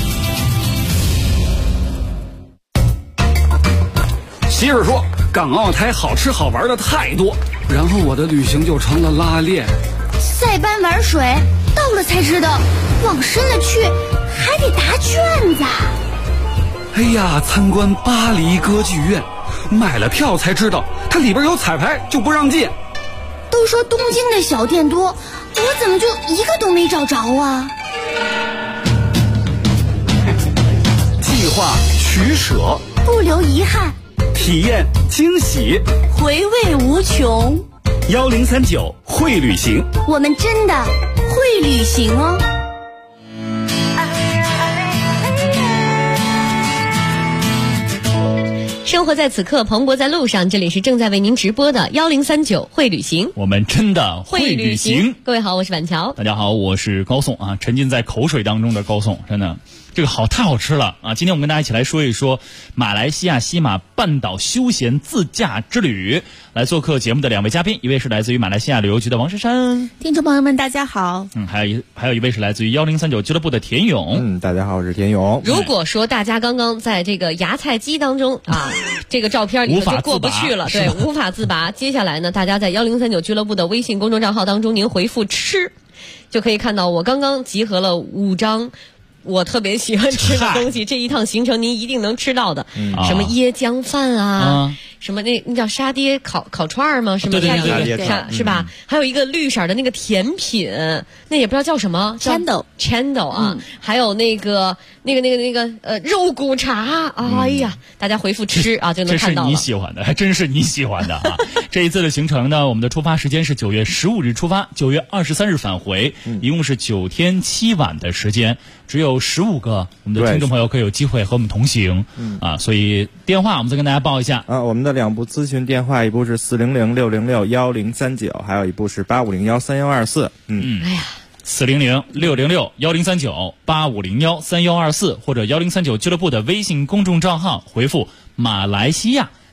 媳妇说，港澳台好吃好玩的太多，然后我的旅行就成了拉练。 塞班玩水，到了才知道，往深了去还得答卷子。 哎呀，参观巴黎歌剧院，买了票才知道它里边有彩排，就不让进。 都说东京的小店多，我怎么就一个都没找着啊？ 计划取舍， 不留遗憾， 体验惊喜， 回味无穷。 1039会旅行， 我们真的会旅行哦。 生活在此刻，蓬勃在路上。这里是正在为您直播的1039会旅行， 我们真的会旅行。 各位好，我是板桥。 大家好，我是高颂啊，沉浸在口水当中的高颂，真的这个太好吃了啊！今天我们跟大家一起来说一说马来西亚西马半岛休闲自驾之旅。来做客节目的2位嘉宾，一位是来自于马来西亚旅游局的王珊珊。 听众朋友们，大家好。 还有一位是来自于1039俱乐部的田勇。 大家好，我是田勇。 如果说大家刚刚在这个芽菜机当中啊，这个照片你就过不去了，对，无法自拔。接下来呢，大家在1039俱乐部的微信公众账号当中，您回复吃，就可以看到我刚刚集合了5张我特别喜欢吃的东西，这一趟行程您一定能吃到的，什么椰浆饭啊，什么那叫沙爹烤串吗？什么沙爹是吧？还有一个绿色的那个甜品，那也不知道叫什么 ，chendol 啊，还有那个肉骨茶，哎呀，大家回复吃啊就能看到了。 这是你喜欢的，还真是你喜欢的啊！这一次的行程呢，我们的出发时间是9月15日出发，9月23日返回，一共是9天7晚的时间。只有15个我们的听众朋友可以有机会和我们同行所以电话我们再跟大家报一下我们的2部咨询电话，一部是400-606-1039，还有一部是850-3124。 哎呀 400-606-1039，850-3124，或者1039俱乐部的微信公众账号回复马来西亚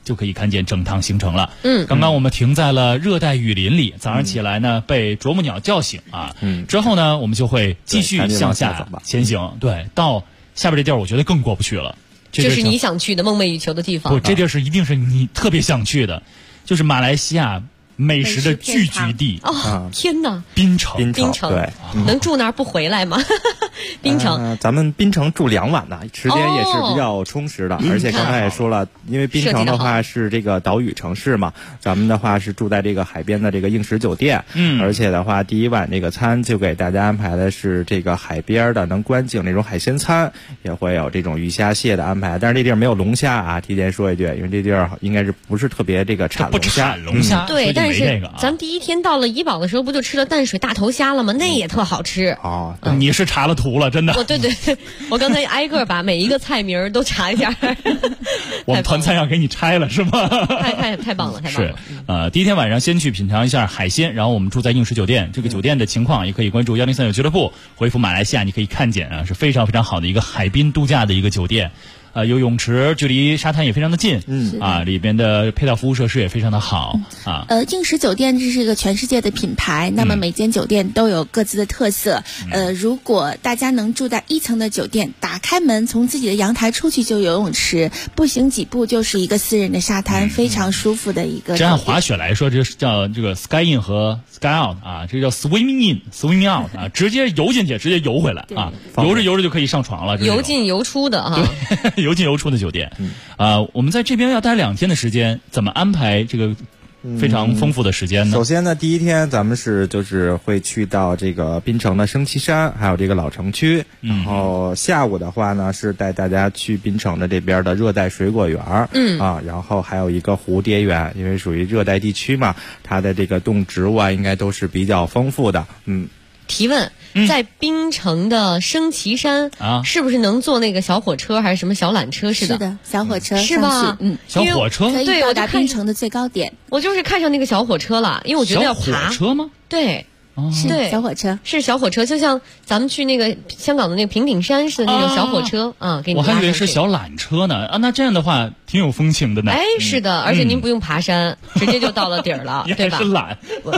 就可以看见整趟行程了。 嗯， 刚刚我们停在了热带雨林里，早上起来呢被啄木鸟叫醒啊，之后呢我们就会继续向下前行，对，到下边这地儿我觉得更过不去了。 这是你想去的梦寐以求的地方。 不，这地儿是一定是你特别想去的，就是马来西亚美食的聚居地。 哦，天哪！ 槟城， 对， 能住那儿不回来吗？槟城， 咱们槟城住2晚呢，时间也是比较充实的，而且刚才也说了，因为槟城的话是这个岛屿城市嘛，咱们的话是住在这个海边的这个映石酒店，而且的话第1晚这个餐就给大家安排的是这个海边的能观景那种海鲜餐，也会有这种鱼虾蟹的安排，但是这地儿没有龙虾啊，提前说一句，因为这地儿应该是不是特别这个产龙虾， 对，但是咱们第一天到了怡保的时候，不就吃了淡水大头虾了吗？那也特好吃。 哦，你是查了图了，真的。 对，我刚才挨个把每一个菜名都查一下。 我们团餐要给你拆了是吗？ 太棒了，太棒了。第一天晚上先去品尝一下海鲜，然后我们住在映石酒店。这个酒店的情况也可以关注1039俱乐部，回复马来西亚，你可以看见啊，是非常非常好的一个海滨度假的一个酒店。有泳池，距离沙滩也非常的近，里边的配套服务设施也非常的好啊。 映石酒店这是一个全世界的品牌，那么每间酒店都有各自的特色。如果大家能住在1层的酒店，打开门从自己的阳台出去就游泳池，步行几步就是一个私人的沙滩，非常舒服的一个。 这按滑雪来说，这是叫这个 Sky In 和 Sky Out 啊，这叫 Swimming In、Swimming Out 啊，直接游进去，直接游回来啊，游着就可以上床了。 游进游出的啊。 对，游进游出的酒店。我们在这边要待2天的时间，怎么安排这个非常丰富的时间呢？ 首先呢，第一天咱们就是会去到这个槟城的升旗山，还有这个老城区。然后下午的话呢，是带大家去槟城的这边的热带水果园。然后还有一个蝴蝶园，因为属于热带地区嘛，它的这个动植物啊，应该都是比较丰富的。 提问，在槟城的升旗山是不是能坐那个小火车还是什么小缆车似的？ 是的，小火车是吧？ 小火车可以到达槟城的最高点。 我就是看上那个小火车了，因为我觉得要爬。 小火车吗？ 对。 是小火车， 是小火车，就像咱们去那个香港的那个平顶山似的那种小火车给你。 我还以为是小缆车呢那这样的话挺有风情的呢。 是的，而且您不用爬山，直接就到了底儿了，对吧？ 是懒。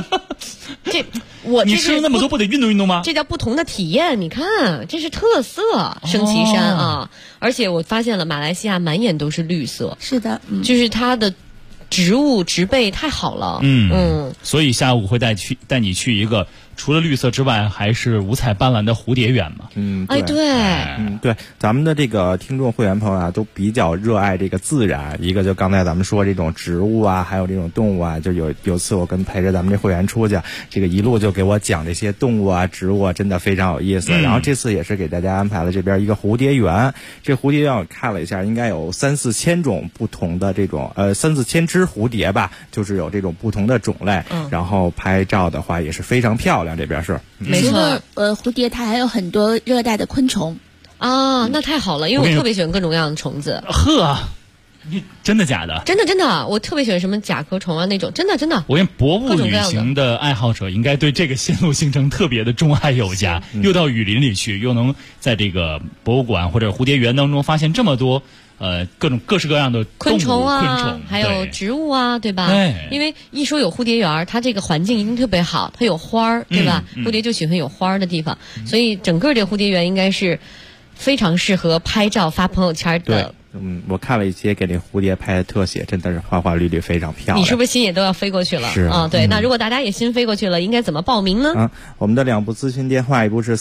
你吃了那么多，不得运动运动吗？ 这叫不同的体验。你看，这是特色升旗山啊！而且我发现了，马来西亚满眼都是绿色。 是的， 就是它的植物植被太好了。 所以下午会带你去一个除了绿色之外还是五彩斑斓的蝴蝶园嘛。 对，咱们的这个听众会员朋友啊，都比较热爱这个自然。一个就刚才咱们说这种植物啊，还有这种动物啊，就有次我陪着咱们这会员出去，这个一路就给我讲这些动物啊、植物啊，真的非常有意思。然后这次也是给大家安排了这边一个蝴蝶园。这蝴蝶园我看了一下，应该有3-4千种不同的这种3-4千只蝴蝶吧，就是有这种不同的种类。然后拍照的话也是非常漂亮。这边是没错， 蝴蝶它还有很多热带的昆虫啊，那太好了，因为我特别喜欢各种各样的虫子。 你真的假的？ 真的，我特别喜欢什么甲壳虫啊那种，真的。 我跟博物旅行的爱好者应该对这个线路行程特别的钟爱有加，又到雨林里去，又能在这个博物馆或者蝴蝶园当中发现这么多。各式各样的昆虫啊，还有植物啊，对吧？因为一说有蝴蝶园，它这个环境一定特别好，它有花儿，对吧？蝴蝶就喜欢有花儿的地方，所以整个这个蝴蝶园应该是非常适合拍照发朋友圈的。 我看了一些给那蝴蝶拍的特写，真的是花花绿绿，非常漂亮。 你是不是心也都要飞过去了？ 是啊， 对。那如果大家也心飞过去了，应该怎么报名呢？ 我们的2部咨询电话，一部是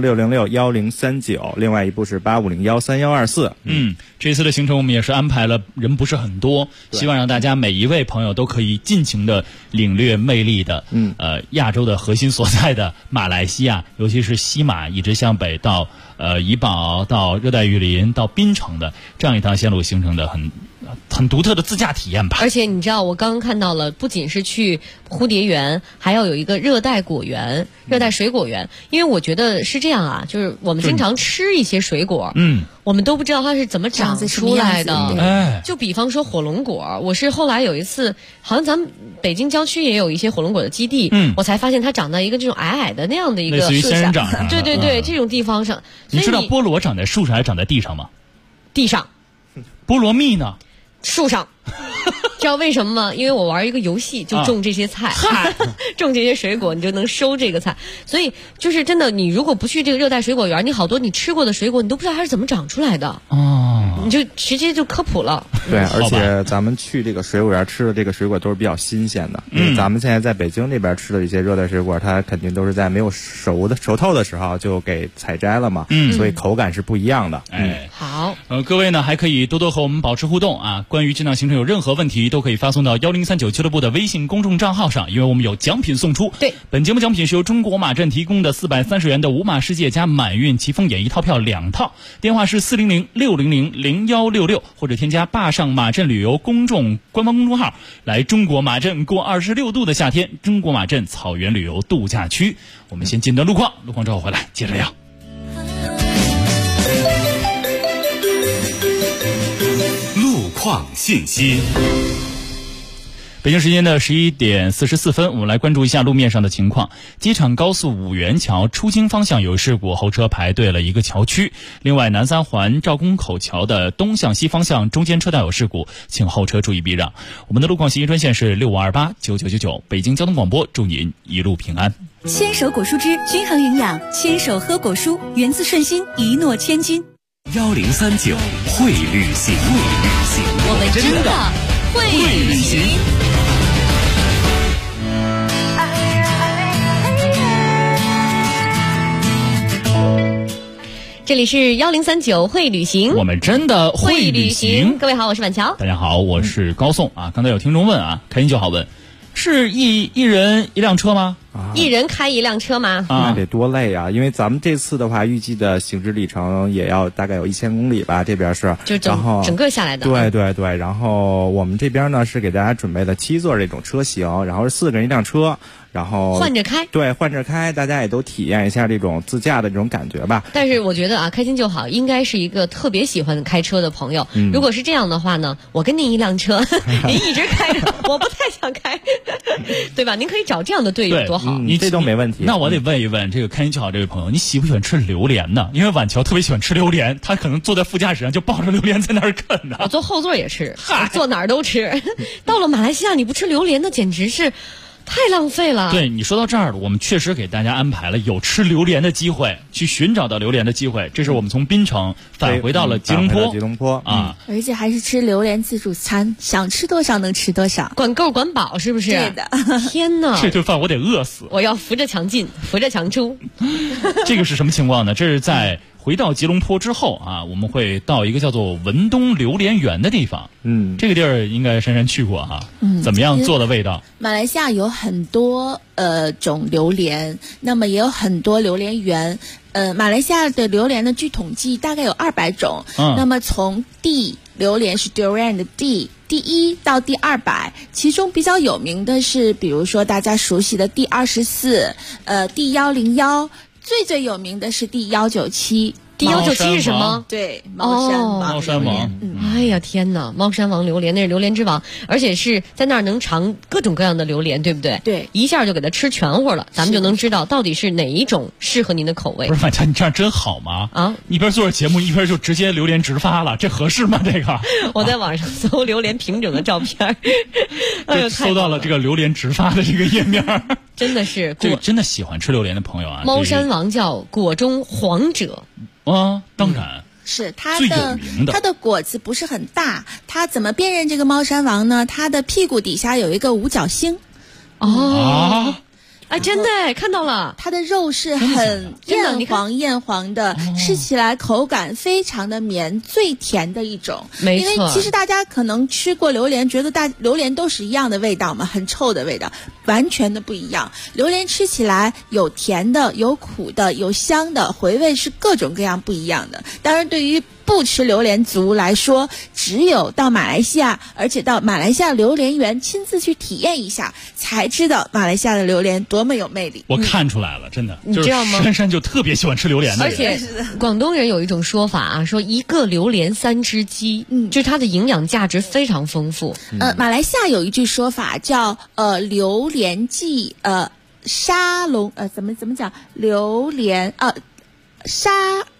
400-606-1039，另外一部是850-13124。 这次的行程我们也是安排了人不是很多，希望让大家每一位朋友都可以尽情的领略魅力的亚洲的核心所在的马来西亚，尤其是西马一直向北到怡保到热带雨林到槟城的这样一趟线路形成的很独特的自驾体验吧。 而且你知道，我刚刚看到了，不仅是去蝴蝶园，还要有一个热带果园、热带水果园。因为我觉得是这样啊，就是我们经常吃一些水果，我们都不知道它是怎么长出来的。就比方说火龙果，我是后来有一次，好像咱们北京郊区也有一些火龙果的基地，我才发现它长在一个这种矮矮的那样的一个类似于仙人掌上。 对，这种地方上。 你知道菠萝长在树上还是长在地上吗？ 地上。 菠萝蜜呢？ 树上。知道为什么吗？因为我玩一个游戏就种这些菜，种这些水果，你就能收这个菜。所以就是真的，你如果不去这个热带水果园，你好多你吃过的水果，你都不知道它是怎么长出来的。你就直接就科普了。 对，而且咱们去这个水果园吃的这个水果都是比较新鲜的。咱们现在在北京那边吃的一些热带水果，它肯定都是在没有熟透的时候就给采摘了嘛。所以口感是不一样的。 好。 各位呢还可以多多和我们保持互动啊。关于这趟行程有任何问题，都可以发送到1039俱乐部的微信公众账号上，因为我们有奖品送出。 对， 本节目奖品是由中国马镇提供的430元的五马世界加满运奇峰演艺套票2套，电话是400-600-0166，或者添加坝上马镇旅游官方公众号，来中国马镇过26度的夏天，中国马镇草原旅游度假区。我们先进段路况之后回来接着聊。 路况信息。 北京时间的11点44分，我们来关注一下路面上的情况。机场高速五元桥出京方向有事故，后车排队了一个桥区。另外，南三环赵公口桥的东向西方向中间车道有事故，请后车注意避让。我们的路况信息专线是65289999。北京交通广播，祝您一路平安。 牵手果蔬汁均衡营养，牵手喝果蔬，源自顺心，一诺千金。 1039会旅行， 我们真的会旅行。 这里是1039会旅行， 我们真的会旅行。 各位好，我是婉乔。 大家好，我是高颂啊。刚才有听众问啊，开心就好问，是一人一辆车吗？ 一人开一辆车吗？ 那得多累啊！因为咱们这次的话，预计的行驶里程也要大概有1000公里吧，这边是， 就整个下来的。 对，然后我们这边呢是给大家准备的7座这种车型，然后是4个人一辆车。然后换着开， 对，换着开，大家也都体验一下这种自驾的这种感觉吧。 但是我觉得啊，开心就好，应该是一个特别喜欢开车的朋友。如果是这样的话呢，我跟您一辆车，您一直开着，我不太想开，对吧？您可以找这样的队友，多好。 你这都没问题。 那我得问一问这个开心就好这位朋友，你喜不喜欢吃榴莲呢？因为婉乔特别喜欢吃榴莲，他可能坐在副驾驶上就抱着榴莲在那儿啃呢。 我坐后座也吃，坐哪儿都吃。到了马来西亚，你不吃榴莲，那简直是太浪费了。 对，你说到这儿了，我们确实给大家安排了有吃榴莲的机会，去寻找到榴莲的机会。这是我们从槟城返回到了吉隆坡啊， 而且还是吃榴莲自助餐，想吃多少能吃多少， 管够管饱，是不是？ 对的。 天哪， 这顿饭我得饿死， 我要扶着墙进，扶着墙出。 这个是什么情况呢？这是在回到吉隆坡之后啊，我们会到一个叫做文东榴莲园的地方。这个地儿应该珊珊去过哈。怎么样做的味道？ 马来西亚有很多种榴莲，那么也有很多榴莲园。马来西亚的榴莲呢，据统计大概有200种。那么从 D 榴莲是 durian 的 D， 第1到第200，其中比较有名的是，比如说大家熟悉的第24，第101，最有名的是第197。 第197是什么？ 对，猫山王。 哎呀天哪，猫山王榴莲那是榴莲之王，而且是在那儿能尝各种各样的榴莲，对不对？ 对， 一下就给它吃全乎了，咱们就能知道到底是哪一种适合您的口味。 不是婉乔，你这样真好吗？啊，一边做着节目，一边就直接榴莲直发了，这合适吗？这个我在网上搜榴莲品种的照片， 搜到了这个榴莲直发的这个页面。 真的是， 这个真的喜欢吃榴莲的朋友啊， 猫山王叫果中皇者。 当然是它的果子不是很大。它怎么辨认这个猫山王呢？它的屁股底下有一个五角星。 真的看到了， 它的肉是很艳黄的，吃起来口感非常的绵，最甜的一种。 没错， 因为其实大家可能吃过榴莲，觉得榴莲都是一样的味道嘛，很臭的味道，完全的不一样。榴莲吃起来有甜的，有苦的，有香的，回味是各种各样不一样的。当然，对于不吃榴莲族来说，只有到马来西亚，而且到马来西亚榴莲园亲自去体验一下，才知道马来西亚的榴莲多么有魅力。 我看出来了，真的， 你知道吗？ 珊珊就特别喜欢吃榴莲的人。 而且广东人有一种说法啊，说一个榴莲3只鸡，就是它的营养价值非常丰富。 马来西亚有一句说法叫榴莲记沙龙怎么讲榴莲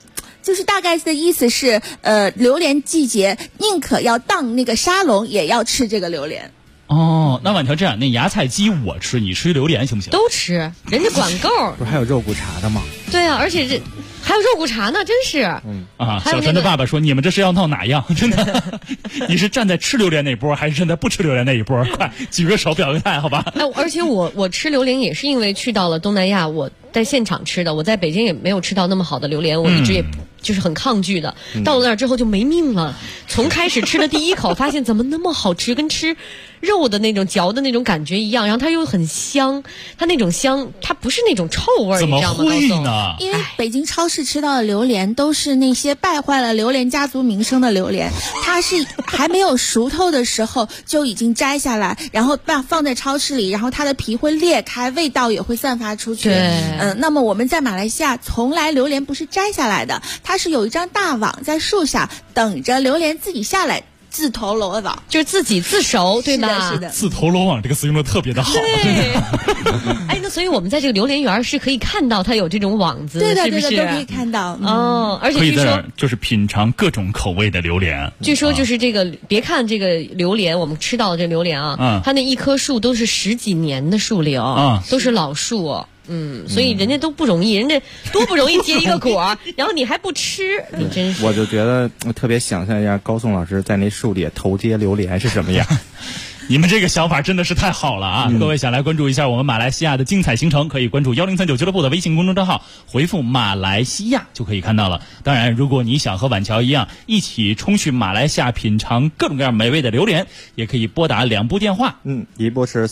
就是大概的意思是，榴莲季节宁可要当那个沙龙，也要吃这个榴莲。 哦，那婉乔这样，那芽菜鸡我吃，你吃榴莲行不行？ 都吃，人家管够。 不是还有肉骨茶的吗？ 对啊，而且这还有肉骨茶呢，真是。 小陈的爸爸说：“你们这是要闹哪样？真的，你是站在吃榴莲那一波，还是站在不吃榴莲那一波？快举个手表个态，好吧？” 而且我吃榴莲也是因为去到了东南亚，我在现场吃的，我在北京也没有吃到那么好的榴莲，我一直也就是很抗拒的。到了那儿之后就没命了，从开始吃的第一口，发现怎么那么好吃，跟吃肉的那种嚼的那种感觉一样，然后它又很香，它那种香，它不是那种臭味， 怎么会呢？ 因为北京超市吃到的榴莲都是那些败坏了榴莲家族名声的榴莲，它是还没有熟透的时候就已经摘下来，然后放在超市里，然后它的皮会裂开，味道也会散发出去。那么我们在马来西亚从来榴莲不是摘下来的，它是有一张大网在树下等着榴莲自己下来。自投罗网， 就是自己自熟，对吧？ 是的。 自投罗网这个词用的特别的好。 对。哎，那所以我们在这个榴莲园是可以看到它有这种网子， 对的， 是不是？ 对的，都可以看到。 哦，而且可以在这儿就是品尝各种口味的榴莲。 据说就是这个，别看这个榴莲，我们吃到的这榴莲啊，它那一棵树都是10几年的树龄，都是老树。所以人家都不容易，人家多不容易结一个果，然后你还不吃，你真是。 我就觉得特别想象一下高颂老师在那树里头接榴莲是什么样。 你们这个想法真的是太好了啊！各位想来关注一下我们马来西亚的精彩行程，可以关注1039俱乐部的微信公众账号，回复马来西亚就可以看到了。当然，如果你想和婉乔一样一起冲去马来西亚品尝各种各样美味的榴莲，也可以拨打2部电话。 一部是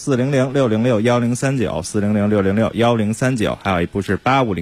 400-606-1039，400-606-1039，还有一部是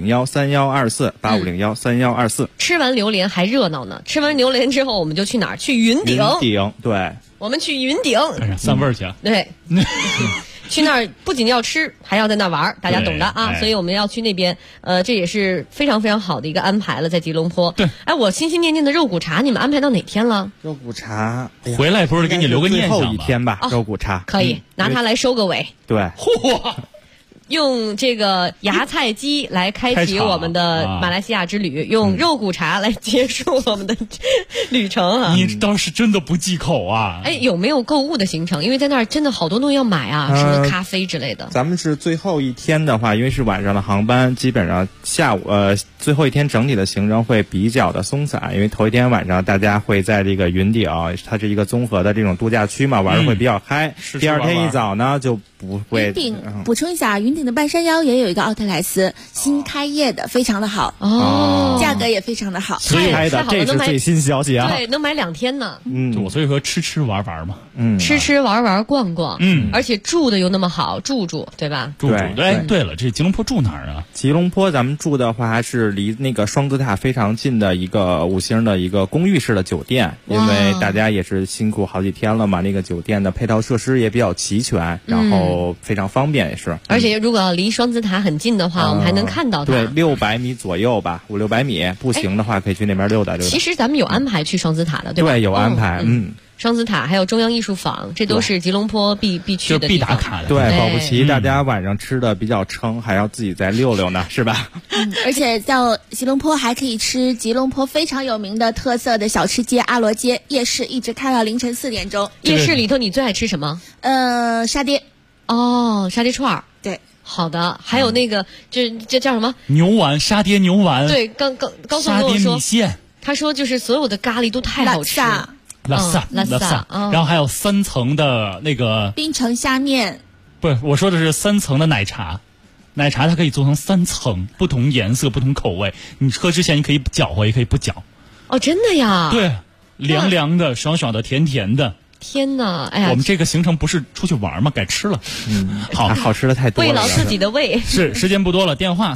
8501-3124，8501-3124。 吃完榴莲还热闹呢，吃完榴莲之后我们就去哪儿？去云顶。 云顶，对。 我们去云顶散味儿去。 对。去那儿不仅要吃，还要在那儿玩，大家懂的啊。所以我们要去那边，这也是非常非常好的一个安排了，在吉隆坡。 对， 哎，我心心念念的肉骨茶，你们安排到哪天了？ 肉骨茶回来不是给你留个念想吗？ 最后一天吧，肉骨茶可以拿它来收个尾。 对， 嚯！ 用这个芽菜鸡来开启我们的马来西亚之旅，用肉骨茶来结束我们的旅程啊！ 你倒是真的不忌口啊！ 哎，有没有购物的行程？因为在那儿真的好多东西要买啊，什么咖啡之类的。 咱们是最后一天的话，因为是晚上的航班，基本上下午最后一天整体的行程会比较的松散，因为头一天晚上大家会在这个云顶，它是一个综合的这种度假区嘛，玩的会比较嗨。第二天一早呢就不会。 云顶补充一下，云顶的半山腰也有一个奥特莱斯，新开业的，非常的好哦， 价格也非常的好。 新开的，这是最新消息啊！ 对，能买2天呢。 我所以说吃玩嘛， 吃玩逛逛，而且住的又那么好，住对吧？ 住对了，这吉隆坡住哪儿啊？ 吉隆坡咱们住的话是离那个双子塔非常近的一个5星的一个公寓式的酒店，因为大家也是辛苦好几天了嘛，那个酒店的配套设施也比较齐全，然后非常方便也是。 而且如果要离双子塔很近的话，我们还能看到它。 对，600米左右吧，500-600米，步行的话可以去那边溜达溜达。 其实咱们有安排去双子塔的，对吧？ 对，有安排， 双子塔还有中央艺术坊，这都是吉隆坡必去的地方， 必打卡的。 对，保不齐大家晚上吃的比较撑，还要自己再溜溜呢，是吧？ 而且到吉隆坡还可以吃吉隆坡非常有名的特色的小吃街阿罗街夜市，一直开到凌晨4点钟。 夜市里头你最爱吃什么？ 沙爹。 哦，沙爹串儿。 对。 好的，还有那个这叫什么？ 牛丸，沙爹牛丸。 对，高总跟我说， 沙爹米线。 他说就是所有的咖喱都太好吃。 拉萨，然后还有3层的那个冰城虾面。 不是，我说的是3层的奶茶。奶茶它可以做成3层，不同颜色、不同口味。你喝之前你可以搅和，也可以不搅。 哦，真的呀？ 对，凉凉的、爽爽的、甜甜的。 天哪！哎呀， 我们这个行程不是出去玩吗？改吃了。 好吃的太多了。 慰劳自己的胃。 是，时间不多了，电话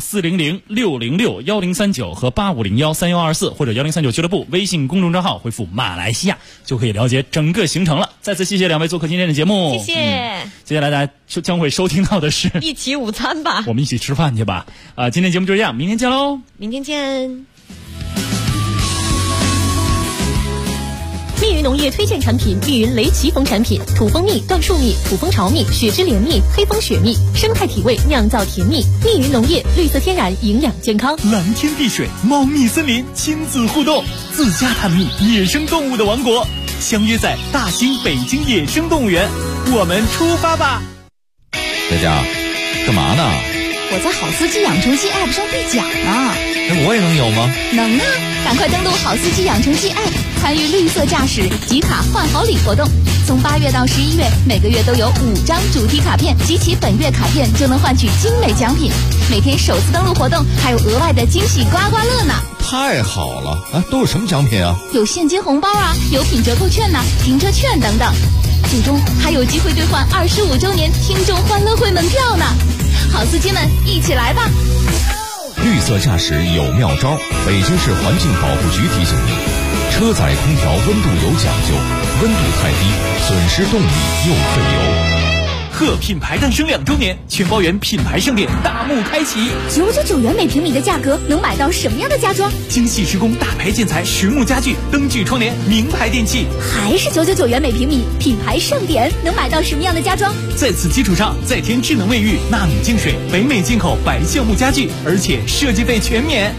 400-606-1039和8501-3124或者1039俱乐部微信公众账号回复马来西亚就可以了解整个行程了。再次谢谢2位做客今天的节目。 谢谢。 接下来大家将会收听到的是一起午餐吧。 我们一起吃饭去吧。今天节目就这样，明天见喽。 明天见。 密云农业推荐产品：密云雷奇蜂产品，土蜂蜜、椴树蜜、土蜂巢蜜、雪之莲蜜、黑蜂雪蜜，生态体味酿造甜蜜。密云农业，绿色天然，营养健康。 蓝天碧水，茂密森林，亲子互动，自家探秘野生动物的王国，相约在大兴北京野生动物园，我们出发吧！ 佳佳，干嘛呢？ 我在好司机养成记 App 上兑奖呢。 那我也能有吗？ 能啊！赶快登录好司机养成记 App， 参与绿色驾驶集卡换好礼活动。从8月到11月，每个月都有5张主题卡片，集齐本月卡片就能换取精美奖品。每天首次登录活动还有额外的惊喜刮刮乐呢！ 太好了啊！都有什么奖品啊？ 有现金红包啊，有品折扣券呐、停车券等等。最终还有机会兑换25周年听众欢乐会门票呢！好司机们，一起来吧！ 绿色驾驶有妙招，北京市环境保护局提醒您：车载空调温度有讲究，温度太低，损失动力又费油。 贺品牌诞生2周年，全包园品牌盛典大幕开启 ，999元每平米的价格能买到什么样的家装？ 精细施工大牌建材、实木家具、灯具窗帘、名牌电器， 还是999元每平米，品牌盛典能买到什么样的家装？ 在此基础上再添智能卫浴、纳米净水、北美进口白橡木家具，而且设计费全免。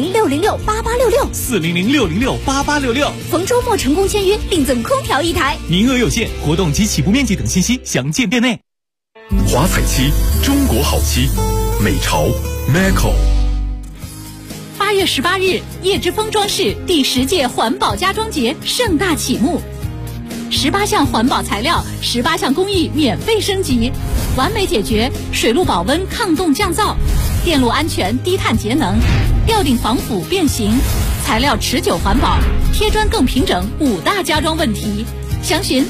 400-606-8866，400-606-8866，逢周末成功签约，另赠空调1台， 名额有限，活动及起步面积等信息详见店内。 华彩漆，中国好漆，美潮 Maco。 8月18日，叶之峰装饰第10届环保家装节盛大启幕，18项环保材料，18项工艺免费升级，完美解决水陆保温抗冻降噪、电路安全低碳节能、吊顶防腐变形、材料持久环保、贴砖更平整5大家装问题。详询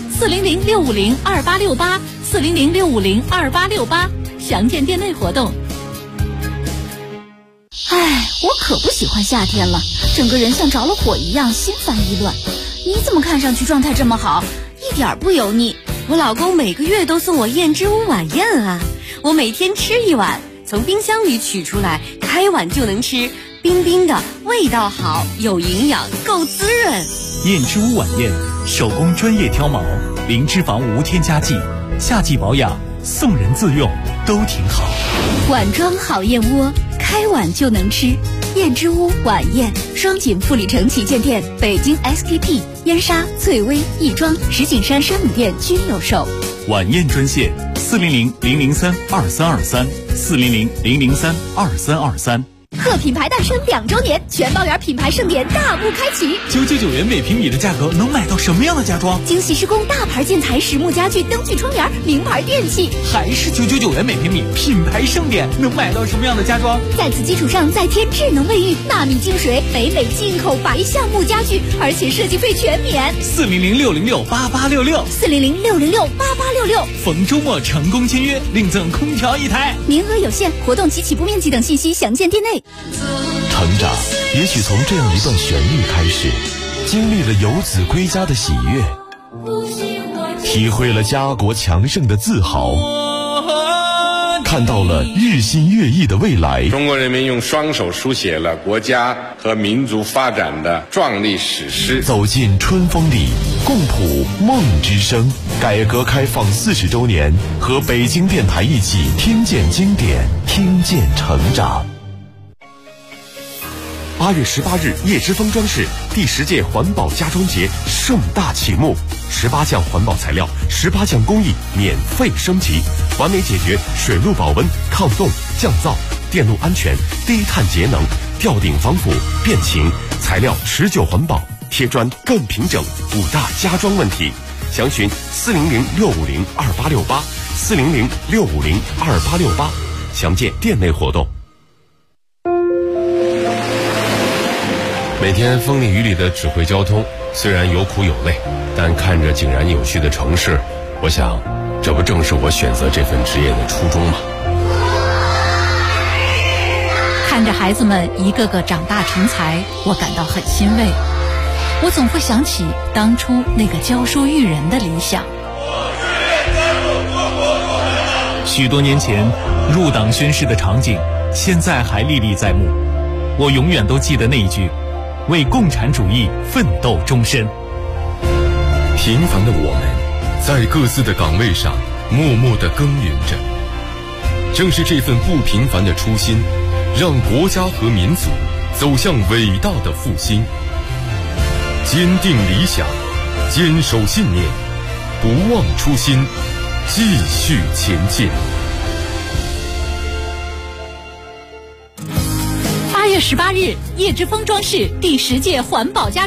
400-650-2868，400-650-2868，详见店内活动。 唉，我可不喜欢夏天了，整个人像着了火一样，心烦意乱。你怎么看上去状态这么好，一点不油腻？ 我老公每个月都送我燕之屋晚宴啊，我每天吃1碗，从冰箱里取出来，开碗就能吃，冰冰的，味道好，有营养，够滋润。 燕之屋晚宴，手工专业挑毛，零脂肪无添加剂，夏季保养，送人自用都挺好。 碗装好燕窝，开碗就能吃。燕之屋晚宴，双井富力城旗舰店、北京 SKP、燕莎、翠微、亦庄、石景山山姆店均有售。 晚宴专线400-003-2323，400-003-2323。 贺品牌诞生2周年，全包园品牌盛典大幕开启 ，999元每平米的价格能买到什么样的家装？ 精细施工大牌建材、实木家具、灯具窗帘、名牌电器， 还是999元每平米，品牌盛典能买到什么样的家装？ 在此基础上再添智能卫浴、纳米净水、北美进口白橡木家具，而且设计费全免。 400-606-8866，400-606-8866，逢周末成功签约，另赠空调1台， 名额有限，活动及起步面积等信息详见店内。 成长也许从这样一段旋律开始，经历了游子归家的喜悦，体会了家国强盛的自豪，看到了日新月异的未来。 中国人民用双手书写了国家和民族发展的壮丽史诗。 走进春风里，共谱梦之声。改革开放40周年，和北京电台一起听见经典，听见成长。8月18日，叶之峰装饰第10届环保家装节盛大启幕，18项环保材料，18项工艺免费升级，完美解决水陆保温、抗冻、降噪、电路安全、低碳节能、吊顶防腐、变形、材料持久环保、贴砖更平整5大家装问题。详询400-650-2868，400-650-2868，详见店内活动。 每天风里雨里的指挥交通，虽然有苦有累，但看着井然有序的城市，我想，这不正是我选择这份职业的初衷吗？ 看着孩子们一个个长大成才，我感到很欣慰。我总会想起当初那个教书育人的理想。 许多年前入党宣誓的场景，现在还历历在目。我永远都记得那一句：为共产主义奋斗终身。 平凡的我们，在各自的岗位上默默地耕耘着。正是这份不平凡的初心，让国家和民族走向伟大的复兴。坚定理想，坚守信念，不忘初心，继续前进。 8月18日，叶之峰装饰第10届环保家